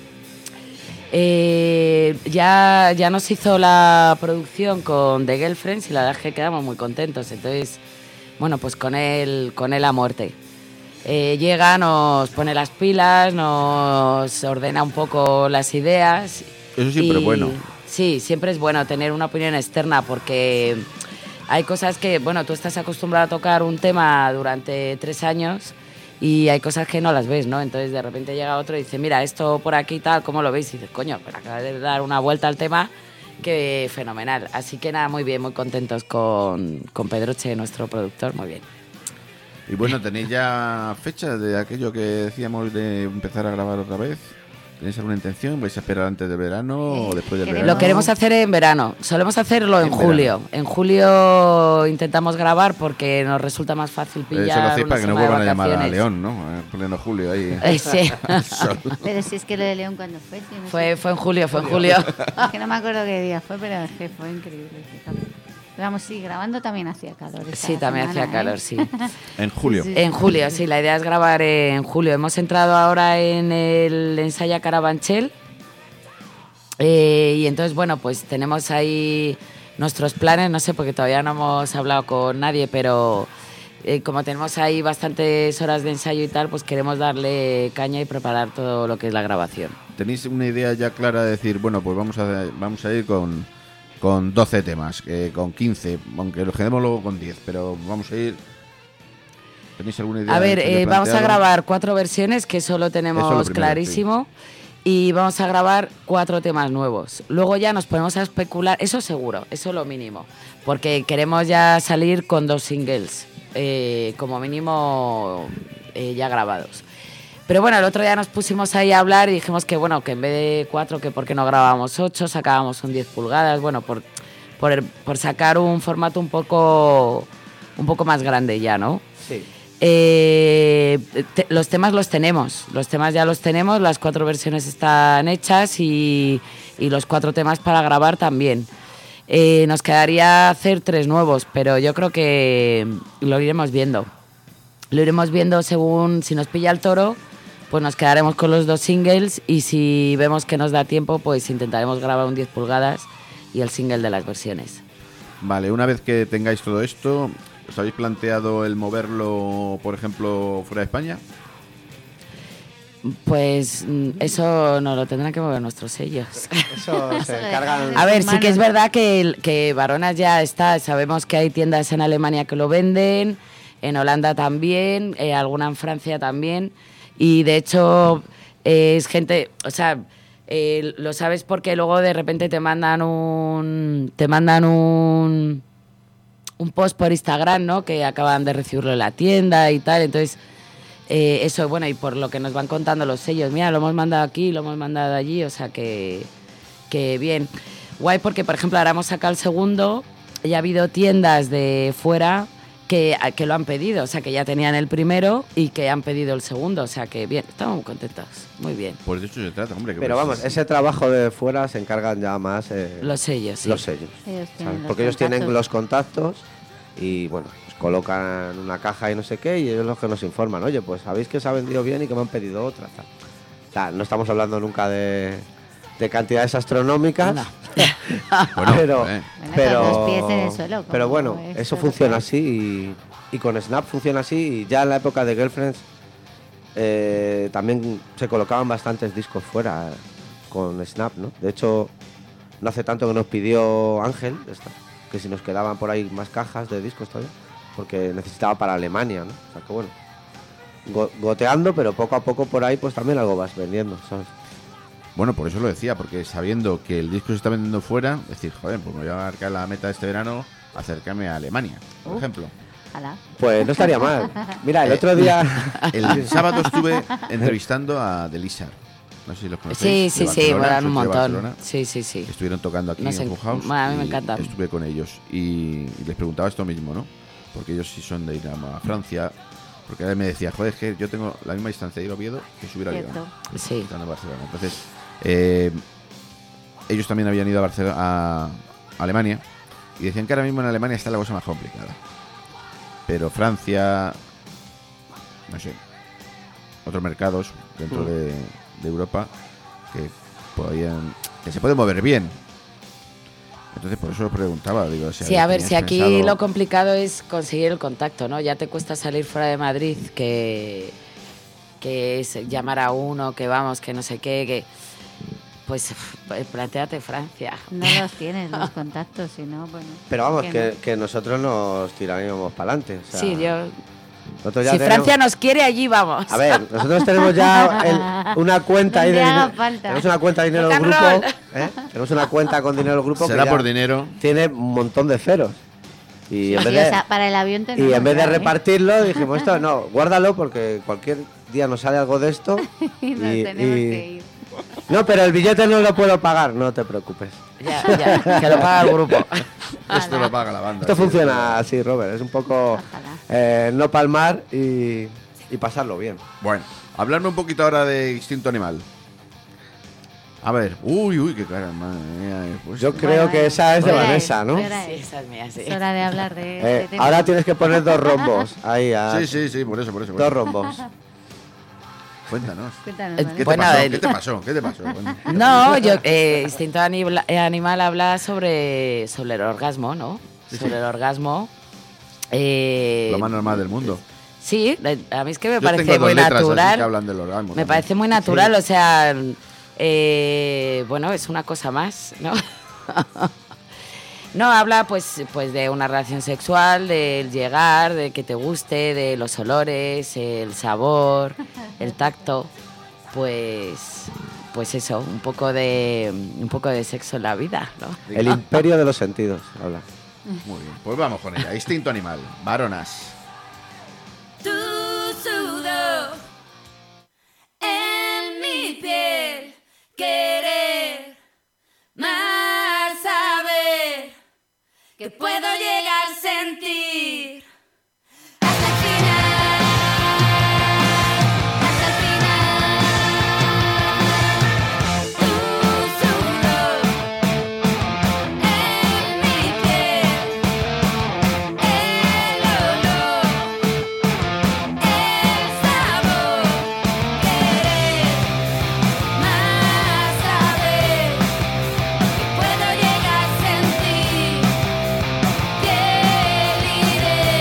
Ya nos hizo la producción con The Girlfriends y la verdad es que quedamos muy contentos. Entonces, bueno, pues con él a muerte. Llega, nos pone las pilas, nos ordena un poco las ideas. Eso siempre es bueno. Sí, siempre es bueno tener una opinión externa porque hay cosas que, bueno, tú estás acostumbrado a tocar un tema durante 3 años y hay cosas que no las ves, ¿no? Entonces de repente llega otro y dice, mira, esto por aquí tal, ¿cómo lo veis? Y dices, coño, pero acaba de dar una vuelta al tema que fenomenal. Así que nada, muy bien, muy contentos con Pedroche, nuestro productor, muy bien. Y bueno, ¿tenéis ya fecha de aquello que decíamos de empezar a grabar otra vez? ¿Tenéis alguna intención? ¿Vais a esperar antes del verano o después del verano? Lo queremos hacer en verano. Solemos hacerlo en julio. En julio intentamos grabar porque nos resulta más fácil pillar. Eso lo hacéis para que no vuelvan a llamar a vacaciones. León, ¿no? Pleno julio ahí. Sí. Pero si es que lo de León, ¿cuándo fue? Tío, no Fue sé. en julio. Es que no me acuerdo qué día fue, pero es que fue increíble. Pero vamos, sí, grabando también hacía calor. Sí, también hacía calor, sí. En julio. Sí. En julio, sí, la idea es grabar en julio. Hemos entrado ahora en el Ensaya Carabanchel y entonces, bueno, pues tenemos ahí nuestros planes, no sé, porque todavía no hemos hablado con nadie, pero como tenemos ahí bastantes horas de ensayo y tal, pues queremos darle caña y preparar todo lo que es la grabación. ¿Tenéis una idea ya clara de decir, bueno, pues vamos a ir con 12 temas, con 15, aunque lo quedemos luego con 10, pero vamos a ir... ¿Tenéis alguna idea? A ver, vamos a grabar 4 versiones, que eso lo tenemos Eso lo primero, clarísimo, y vamos a grabar 4 temas nuevos. Luego ya nos ponemos a especular, eso seguro, eso lo mínimo, porque queremos ya salir con 2 singles, como mínimo ya grabados. Pero bueno, el otro día nos pusimos ahí a hablar y dijimos que bueno, que en vez de 4, que por qué no grabábamos 8, sacábamos un 10 pulgadas, bueno, por sacar un formato un poco más grande ya, ¿no? Sí. Los temas ya los tenemos, las 4 versiones están hechas y los 4 temas para grabar también. Nos quedaría hacer 3 nuevos, pero yo creo que lo iremos viendo. Lo iremos viendo según si nos pilla el toro, pues nos quedaremos con los 2 singles y si vemos que nos da tiempo, pues intentaremos grabar un 10 pulgadas y el single de las versiones. Vale, una vez que tengáis todo esto, ¿os habéis planteado el moverlo, por ejemplo, fuera de España? Pues eso no lo tendrán que mover nuestros sellos. Eso se encargan. A ver, sí que es verdad que Varonas ya está, sabemos que hay tiendas en Alemania que lo venden, en Holanda también, alguna en Francia también, y de hecho es gente, o sea, lo sabes porque luego de repente te mandan un post por Instagram, ¿no? Que acaban de recibirlo en la tienda y tal, entonces eso, bueno, y por lo que nos van contando los sellos, mira, lo hemos mandado aquí, lo hemos mandado allí, o sea que bien. Guay porque, por ejemplo, ahora hemos sacado el segundo y ha habido tiendas de fuera que lo han pedido, o sea, que ya tenían el primero y que han pedido el segundo, o sea, que bien, estamos muy contentos, muy bien. Pues de hecho se trata, hombre. Pero vamos, ese trabajo de fuera se encargan ya más los sellos, sí. Los sellos. Porque ellos tienen los contactos y, bueno, pues colocan una caja y no sé qué y ellos los que nos informan, oye, pues sabéis que se ha vendido bien y que me han pedido otra, tal. O sea, no estamos hablando nunca de cantidades astronómicas, No. Bueno, pero, con 2 pies en el suelo, pero como bueno, es eso lo funciona que- así y con Snap funciona así y ya en la época de Girlfriends también se colocaban bastantes discos fuera con Snap, ¿no? De hecho, no hace tanto que nos pidió Ángel que si nos quedaban por ahí más cajas de discos todavía, porque necesitaba para Alemania, ¿no? O sea que bueno, goteando, pero poco a poco por ahí pues también algo vas vendiendo, ¿sabes? Bueno, por eso lo decía, porque sabiendo que el disco se está vendiendo fuera, decir, joder, pues me voy a marcar la meta de este verano, acercarme a Alemania, por ejemplo. Ojalá. Pues no estaría mal. Mira, el otro día... El sábado estuve entrevistando a The Lizard. No sé si los conocéis. Sí, molan un montón. Barcelona. Sí. Estuvieron tocando aquí en Full Bueno, a mí me encanta. Estuve con ellos y les preguntaba esto mismo, ¿no? Porque ellos sí son de ir a Francia. Porque él me decía, joder, es que yo tengo la misma distancia de ir a Oviedo que subir a León. Sí. Estando en Barcelona. Entonces, ellos también habían ido a Alemania y decían que ahora mismo en Alemania está la cosa más complicada. Pero Francia, no sé, otros mercados dentro de Europa que se pueden mover bien. Entonces por eso os preguntaba, digo, sí, a ver, si aquí lo complicado es conseguir el contacto, ¿no? Ya te cuesta salir fuera de Madrid, que es llamar a uno, que vamos, que no sé qué, que pues plantéate Francia. No los tienes los contactos, si no, bueno. Pero vamos, que nosotros nos tiraríamos para adelante. O sea, sí, ya si Francia nos quiere, allí vamos. A ver, nosotros tenemos ya una cuenta ahí de dinero. Tenemos una cuenta de dinero del grupo. Tenemos una cuenta con dinero del grupo. Será por dinero. Tiene un montón de ceros. Y en vez de, o sea, para el avión tenemos. Y en vez de repartirlo, dijimos, esto no, guárdalo porque cualquier día nos sale algo de esto. y nos tenemos que ir. No, pero el billete no lo puedo pagar, no te preocupes. Ya, que lo paga el grupo. Esto lo paga la banda. Esto funciona así, Robert, es un poco no palmar y pasarlo bien. Bueno, hablarme un poquito ahora de Instinto Animal. A ver, uy, qué cara, madre mía. Pues yo creo que esa es de Vanessa, ¿no? Sí, esa es mía, sí. Es hora de hablar de tema. Ahora tienes que poner 2 rombos. Ahí, Sí, por eso. 2 rombos. Cuéntanos. ¿Qué te pasó? Bueno. No, Instinto Animal habla sobre el orgasmo, ¿no? Sobre el orgasmo. Lo más normal del mundo. Sí, a mí es que me Yo parece tengo muy 2 letras natural. así que hablan del orgasmo, me parece muy natural, o sea, bueno, es una cosa más, ¿no? No, habla pues de una relación sexual, del llegar, de que te guste, de los olores, el sabor, el tacto, pues eso, un poco de sexo en la vida, ¿no? El imperio de los sentidos, habla. Muy bien, pues vamos con ella. Instinto Animal, varonas. Tu sudor en mi piel, querer más saber que puedo llegar a sentir hasta el final, hasta el final. Tu sudor en mi piel, el olor, el sabor, querer más saber que puedo llegar a sentir piel y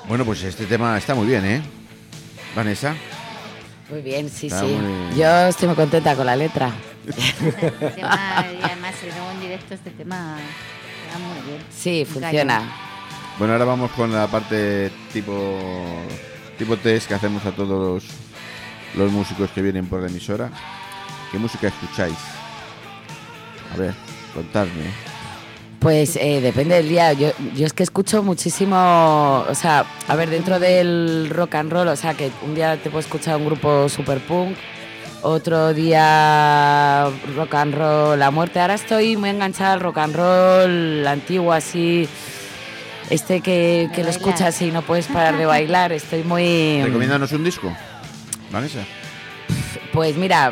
Bueno, pues este tema está muy bien, ¿eh? Vanessa. Muy bien, sí, Está sí. muy- Yo estoy muy contenta con la letra. Este tema, y además, si luego en directo este tema queda muy bien. Sí, Un funciona. cañón. Bueno, ahora vamos con la parte tipo test que hacemos a todos los músicos que vienen por la emisora. ¿Qué música escucháis? A ver, contadme. Pues depende del día. Yo es que escucho muchísimo, o sea, a ver, dentro del rock and roll, o sea, que un día te puedo escuchar un grupo super punk, otro día rock and roll a muerte. Ahora estoy muy enganchada al rock and roll antiguo, así, que lo bailar. escuchas y no puedes parar de bailar. Estoy muy... Recomiéndanos un disco, Vanessa. Pues mira,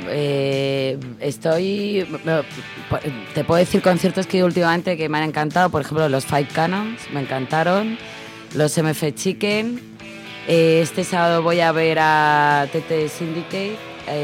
te puedo decir conciertos que últimamente que me han encantado, por ejemplo los Five Cannons, me encantaron, los MF Chicken, este sábado voy a ver a TT Syndicate,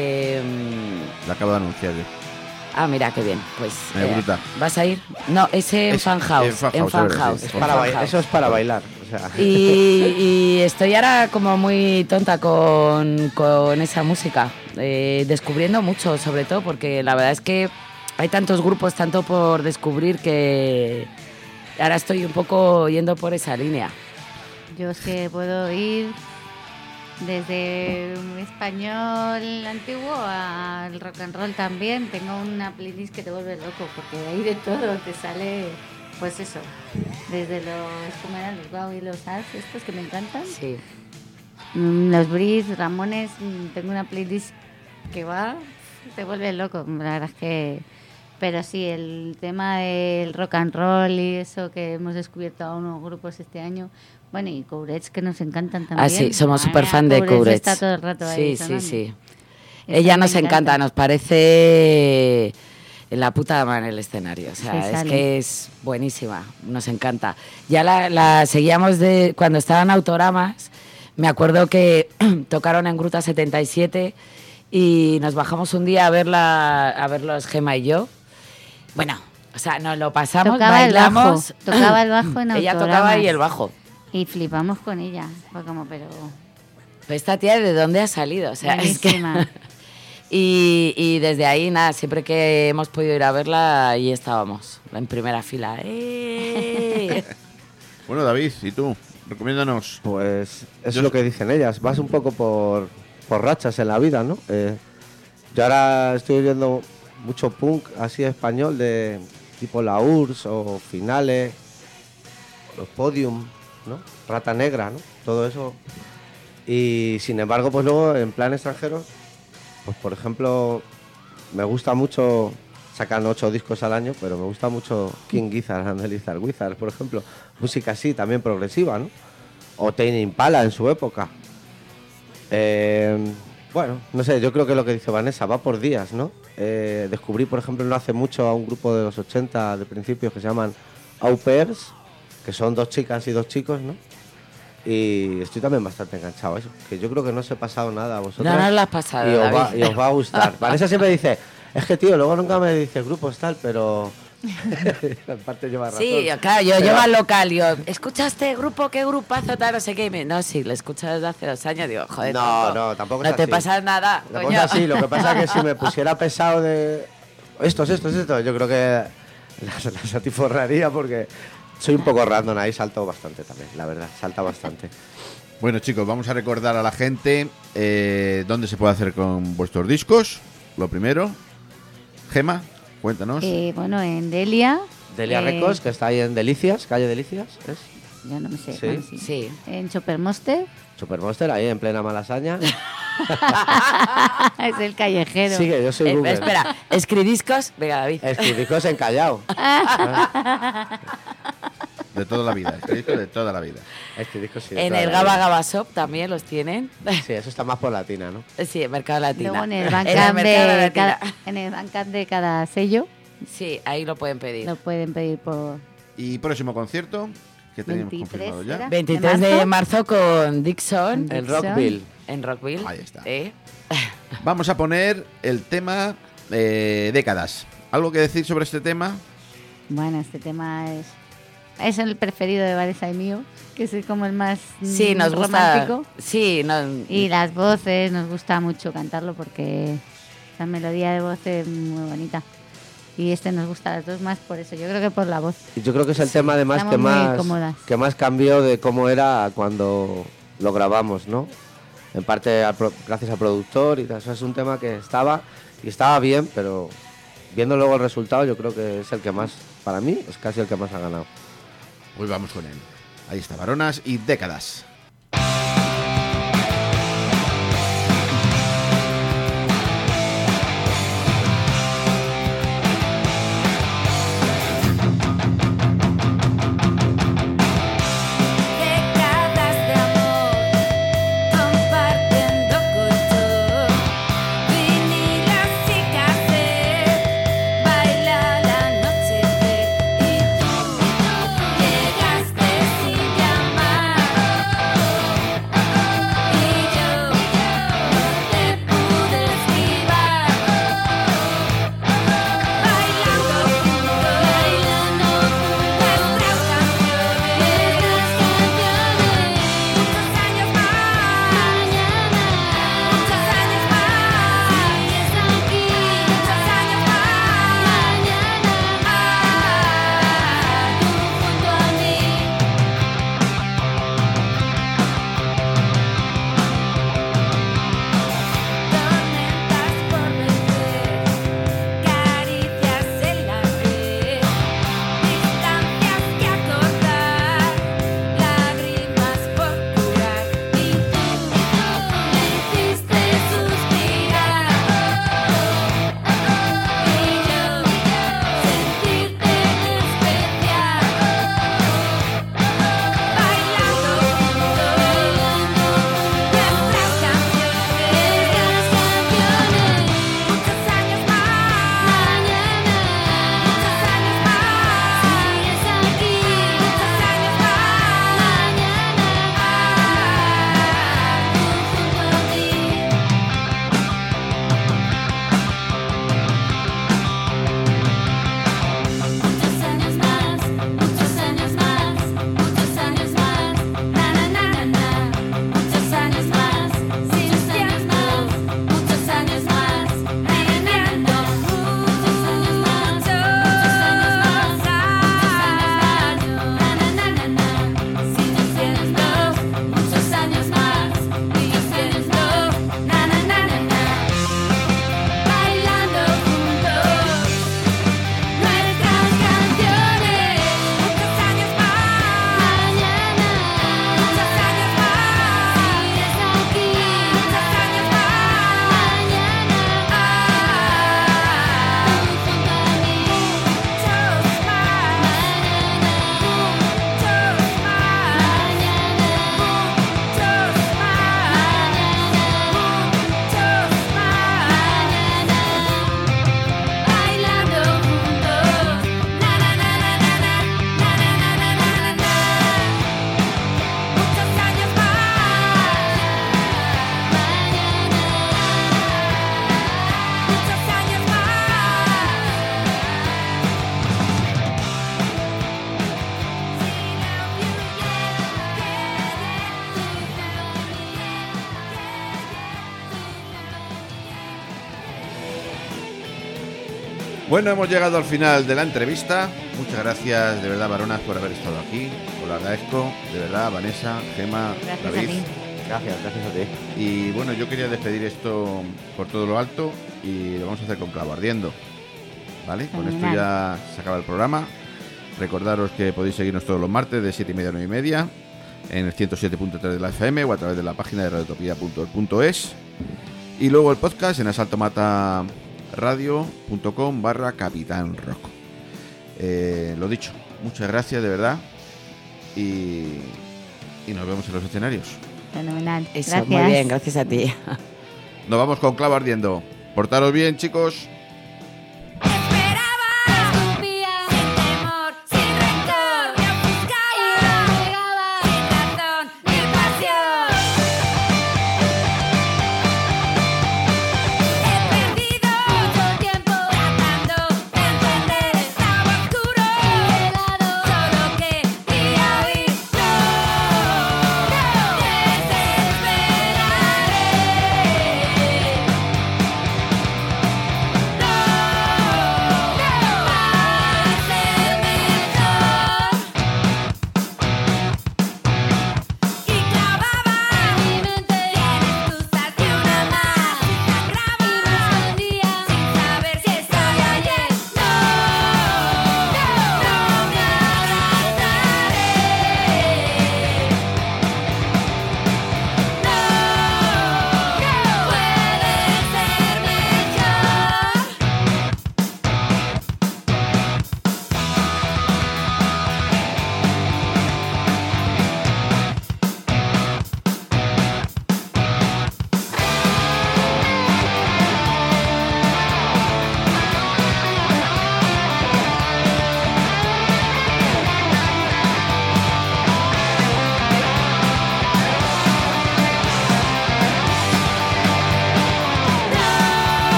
La acabo de anunciar yo. mira qué bien, pues Me gusta. ¿vas a ir? No, ese en Es- Fan House, en Fan House, sí. Es para bailar, eso es para bailar. O sea, Y estoy ahora como muy tonta con esa música, descubriendo mucho sobre todo, porque la verdad es que hay tantos grupos, tanto por descubrir, que ahora estoy un poco yendo por esa línea. Yo es que puedo ir desde un español antiguo al rock and roll también. Tengo una playlist que te vuelve loco, porque hay de todo, te sale, pues eso, desde como eran los Wow y los Ars, estos que me encantan. Sí. Los Breeze, Ramones, tengo una playlist que va, te vuelve loco, la verdad es que... Pero sí, el tema del rock and roll y eso que hemos descubierto a unos grupos este año, bueno, y Courage que nos encantan también. Sí, somos súper Ahora fan de Courage. Está todo el rato ahí Sí, sí, sonando. sí. Esa Ella me nos encanta, nos parece la puta dama en el escenario. O sea, Se es sale. que es buenísima, nos encanta. Ya la seguíamos de cuando estaban Autogramas. Me acuerdo que tocaron en Gruta 77 y nos bajamos un día a verlos Gema y yo. Bueno, o sea, nos lo pasamos, Tocaba bailamos. tocaba el bajo en Ella tocaba Autogramas. ahí el bajo. Y flipamos con ella. Fue como, pero... Esta tía, ¿de dónde ha salido? O sea, es que... buenísima. Y desde ahí, nada, siempre que hemos podido ir a verla, ahí estábamos, en primera fila. ¡Eh! Bueno, David, ¿y tú? Recomiéndanos. pues es Yo- lo que dicen ellas. Vas un poco por rachas en la vida, ¿no? Yo ahora estoy oyendo mucho punk así español de tipo La URSS o Finales, los Podium, ¿no? Rata Negra, ¿no? Todo eso. Y sin embargo, pues luego en plan extranjero, pues por ejemplo, me gusta mucho, sacan 8 discos al año, pero me gusta mucho King Gizzard and the Lizard Wizard, por ejemplo. Música así, también progresiva, ¿no? O Tame Impala en su época. Bueno, no sé, yo creo que lo que dice Vanessa va por días, ¿no? Descubrí, por ejemplo, no hace mucho a un grupo de los 80 de principios que se llaman Au Pairs, que son 2 chicas y 2 chicos, ¿no? Y estoy también bastante enganchado a eso, que yo creo que no os he pasado nada a vosotros. No nos lo has pasado, y os va, David. y os va a gustar. Vanessa siempre dice, es que tío, luego nunca me dices grupos tal, pero en parte lleva razón. Sí, claro, yo Pero- llevo al local, yo, ¿escuchaste grupo? ¿Qué grupazo tal? No sé qué. Y no, sí, lo escucho desde hace 2 años. Digo, joder, No, tonto, no, tampoco es no te así. pasa nada, Lo coño. que pasa así, lo que pasa es que si me pusiera pesado de estos, yo creo que la satiforraría porque soy un poco random ahí, salto bastante también, la verdad, salta bastante. Bueno, chicos, vamos a recordar a la gente dónde se puede hacer con vuestros discos. Lo primero. Gema, cuéntanos. Bueno, en Delia. Delia Records, que está ahí en Delicias, calle Delicias, ¿es? Ya no me sé. Sí. bueno, sí. Sí. En Choppermonster. Supermonster, ahí en plena Malasaña. Es el callejero. Sigue, yo soy Google. Espera, escridiscos. Venga, David. Escribicos en Callao. De toda la vida. Este disco de toda la vida. Escribicos sí. de En toda el la Gaba vida. Gaba Shop también los tienen. Sí, eso está más por latina, ¿no? Sí, en Mercado Latino. Luego en el En Bandcamp Mercado de Latina. en el Bandcamp de cada sello Sí, ahí lo pueden pedir. lo pueden pedir por Y próximo concierto, que teníamos 23, confirmado ya. ¿era? 23 de marzo con Dixon En Dixon. Rockville. en Rockville. Ahí está. ¿Eh? Vamos a poner el tema décadas. ¿Algo que decir sobre este tema? Bueno, este tema es es el preferido de Vanessa y mío, que es como el más Sí, nos gusta. romántico. Sí, Y las voces, nos gusta mucho cantarlo porque la melodía de voz es muy bonita. Y nos gusta a las dos más por eso, yo creo que por la voz. Y yo creo que es el tema además estamos muy cómodas. que más cambió de cómo era cuando lo grabamos, ¿no? En parte gracias al productor y tal. Eso es un tema que estaba bien, pero viendo luego el resultado yo creo que es el que más, para mí, es casi el que más ha ganado. Pues vamos con él. Ahí está, Varonas y Décadas. Décadas de amor, compartiendo colchón, vinilas y cassette, baila la noche y tú llegaste sin llamar, y yo no te pude esquivar, bailando nuestras canciones, muchos años más, muchos años más, muchos años más, tú junto a mí. Tormentas por vencer, caricias en la piel, distancias que acortar, lágrimas por curar, y tú me hiciste suspirar, y yo sentirte especial, bailando nuestras canciones, muchos años más, muchos años más, sigues aquí, muchos años más, tú junto a mí. Muchos años más, muchos años más, muchos años más, na na na na na. Muchos años más, sin tiempo, muchos años más, renegando. Muchos años más, muchos años más, na na na na na. Sin tiempo, muchos años más, viviendo, na na na na na. Bailando juntos. Nuestras canciones, muchos años más, mañana, muchos años más, sigues aquí, muchos años más, mañana, tú junto a mí, muchos más, mañana, muchos más, mañana, muchos más, bailando juntos, na na na na na na, na na na na na na, muchos años más, mañana, muchos años Bueno, hemos llegado al final de la entrevista. Muchas gracias, de verdad, Varonas, por haber estado aquí. Os lo agradezco, de verdad, Vanessa, Gemma, Gracias a David. ti. Gracias a ti. Y bueno, yo quería despedir esto por todo lo alto y lo vamos a hacer con Clavo Ardiendo. ¿Vale? Con esto Fenomenal. ya se acaba el programa. Recordaros que podéis seguirnos todos los martes de 7:30 a 9:30 en el 107.3 de la FM o a través de la página de radiotopía.es. Y luego el podcast en asaltomataradio.com/Capitán Rock. Lo dicho, muchas gracias de verdad y nos vemos en los escenarios. Fenomenal. Eso, Gracias. muy bien, gracias a ti. Nos vamos con Clavo Ardiendo. Portaros bien, chicos.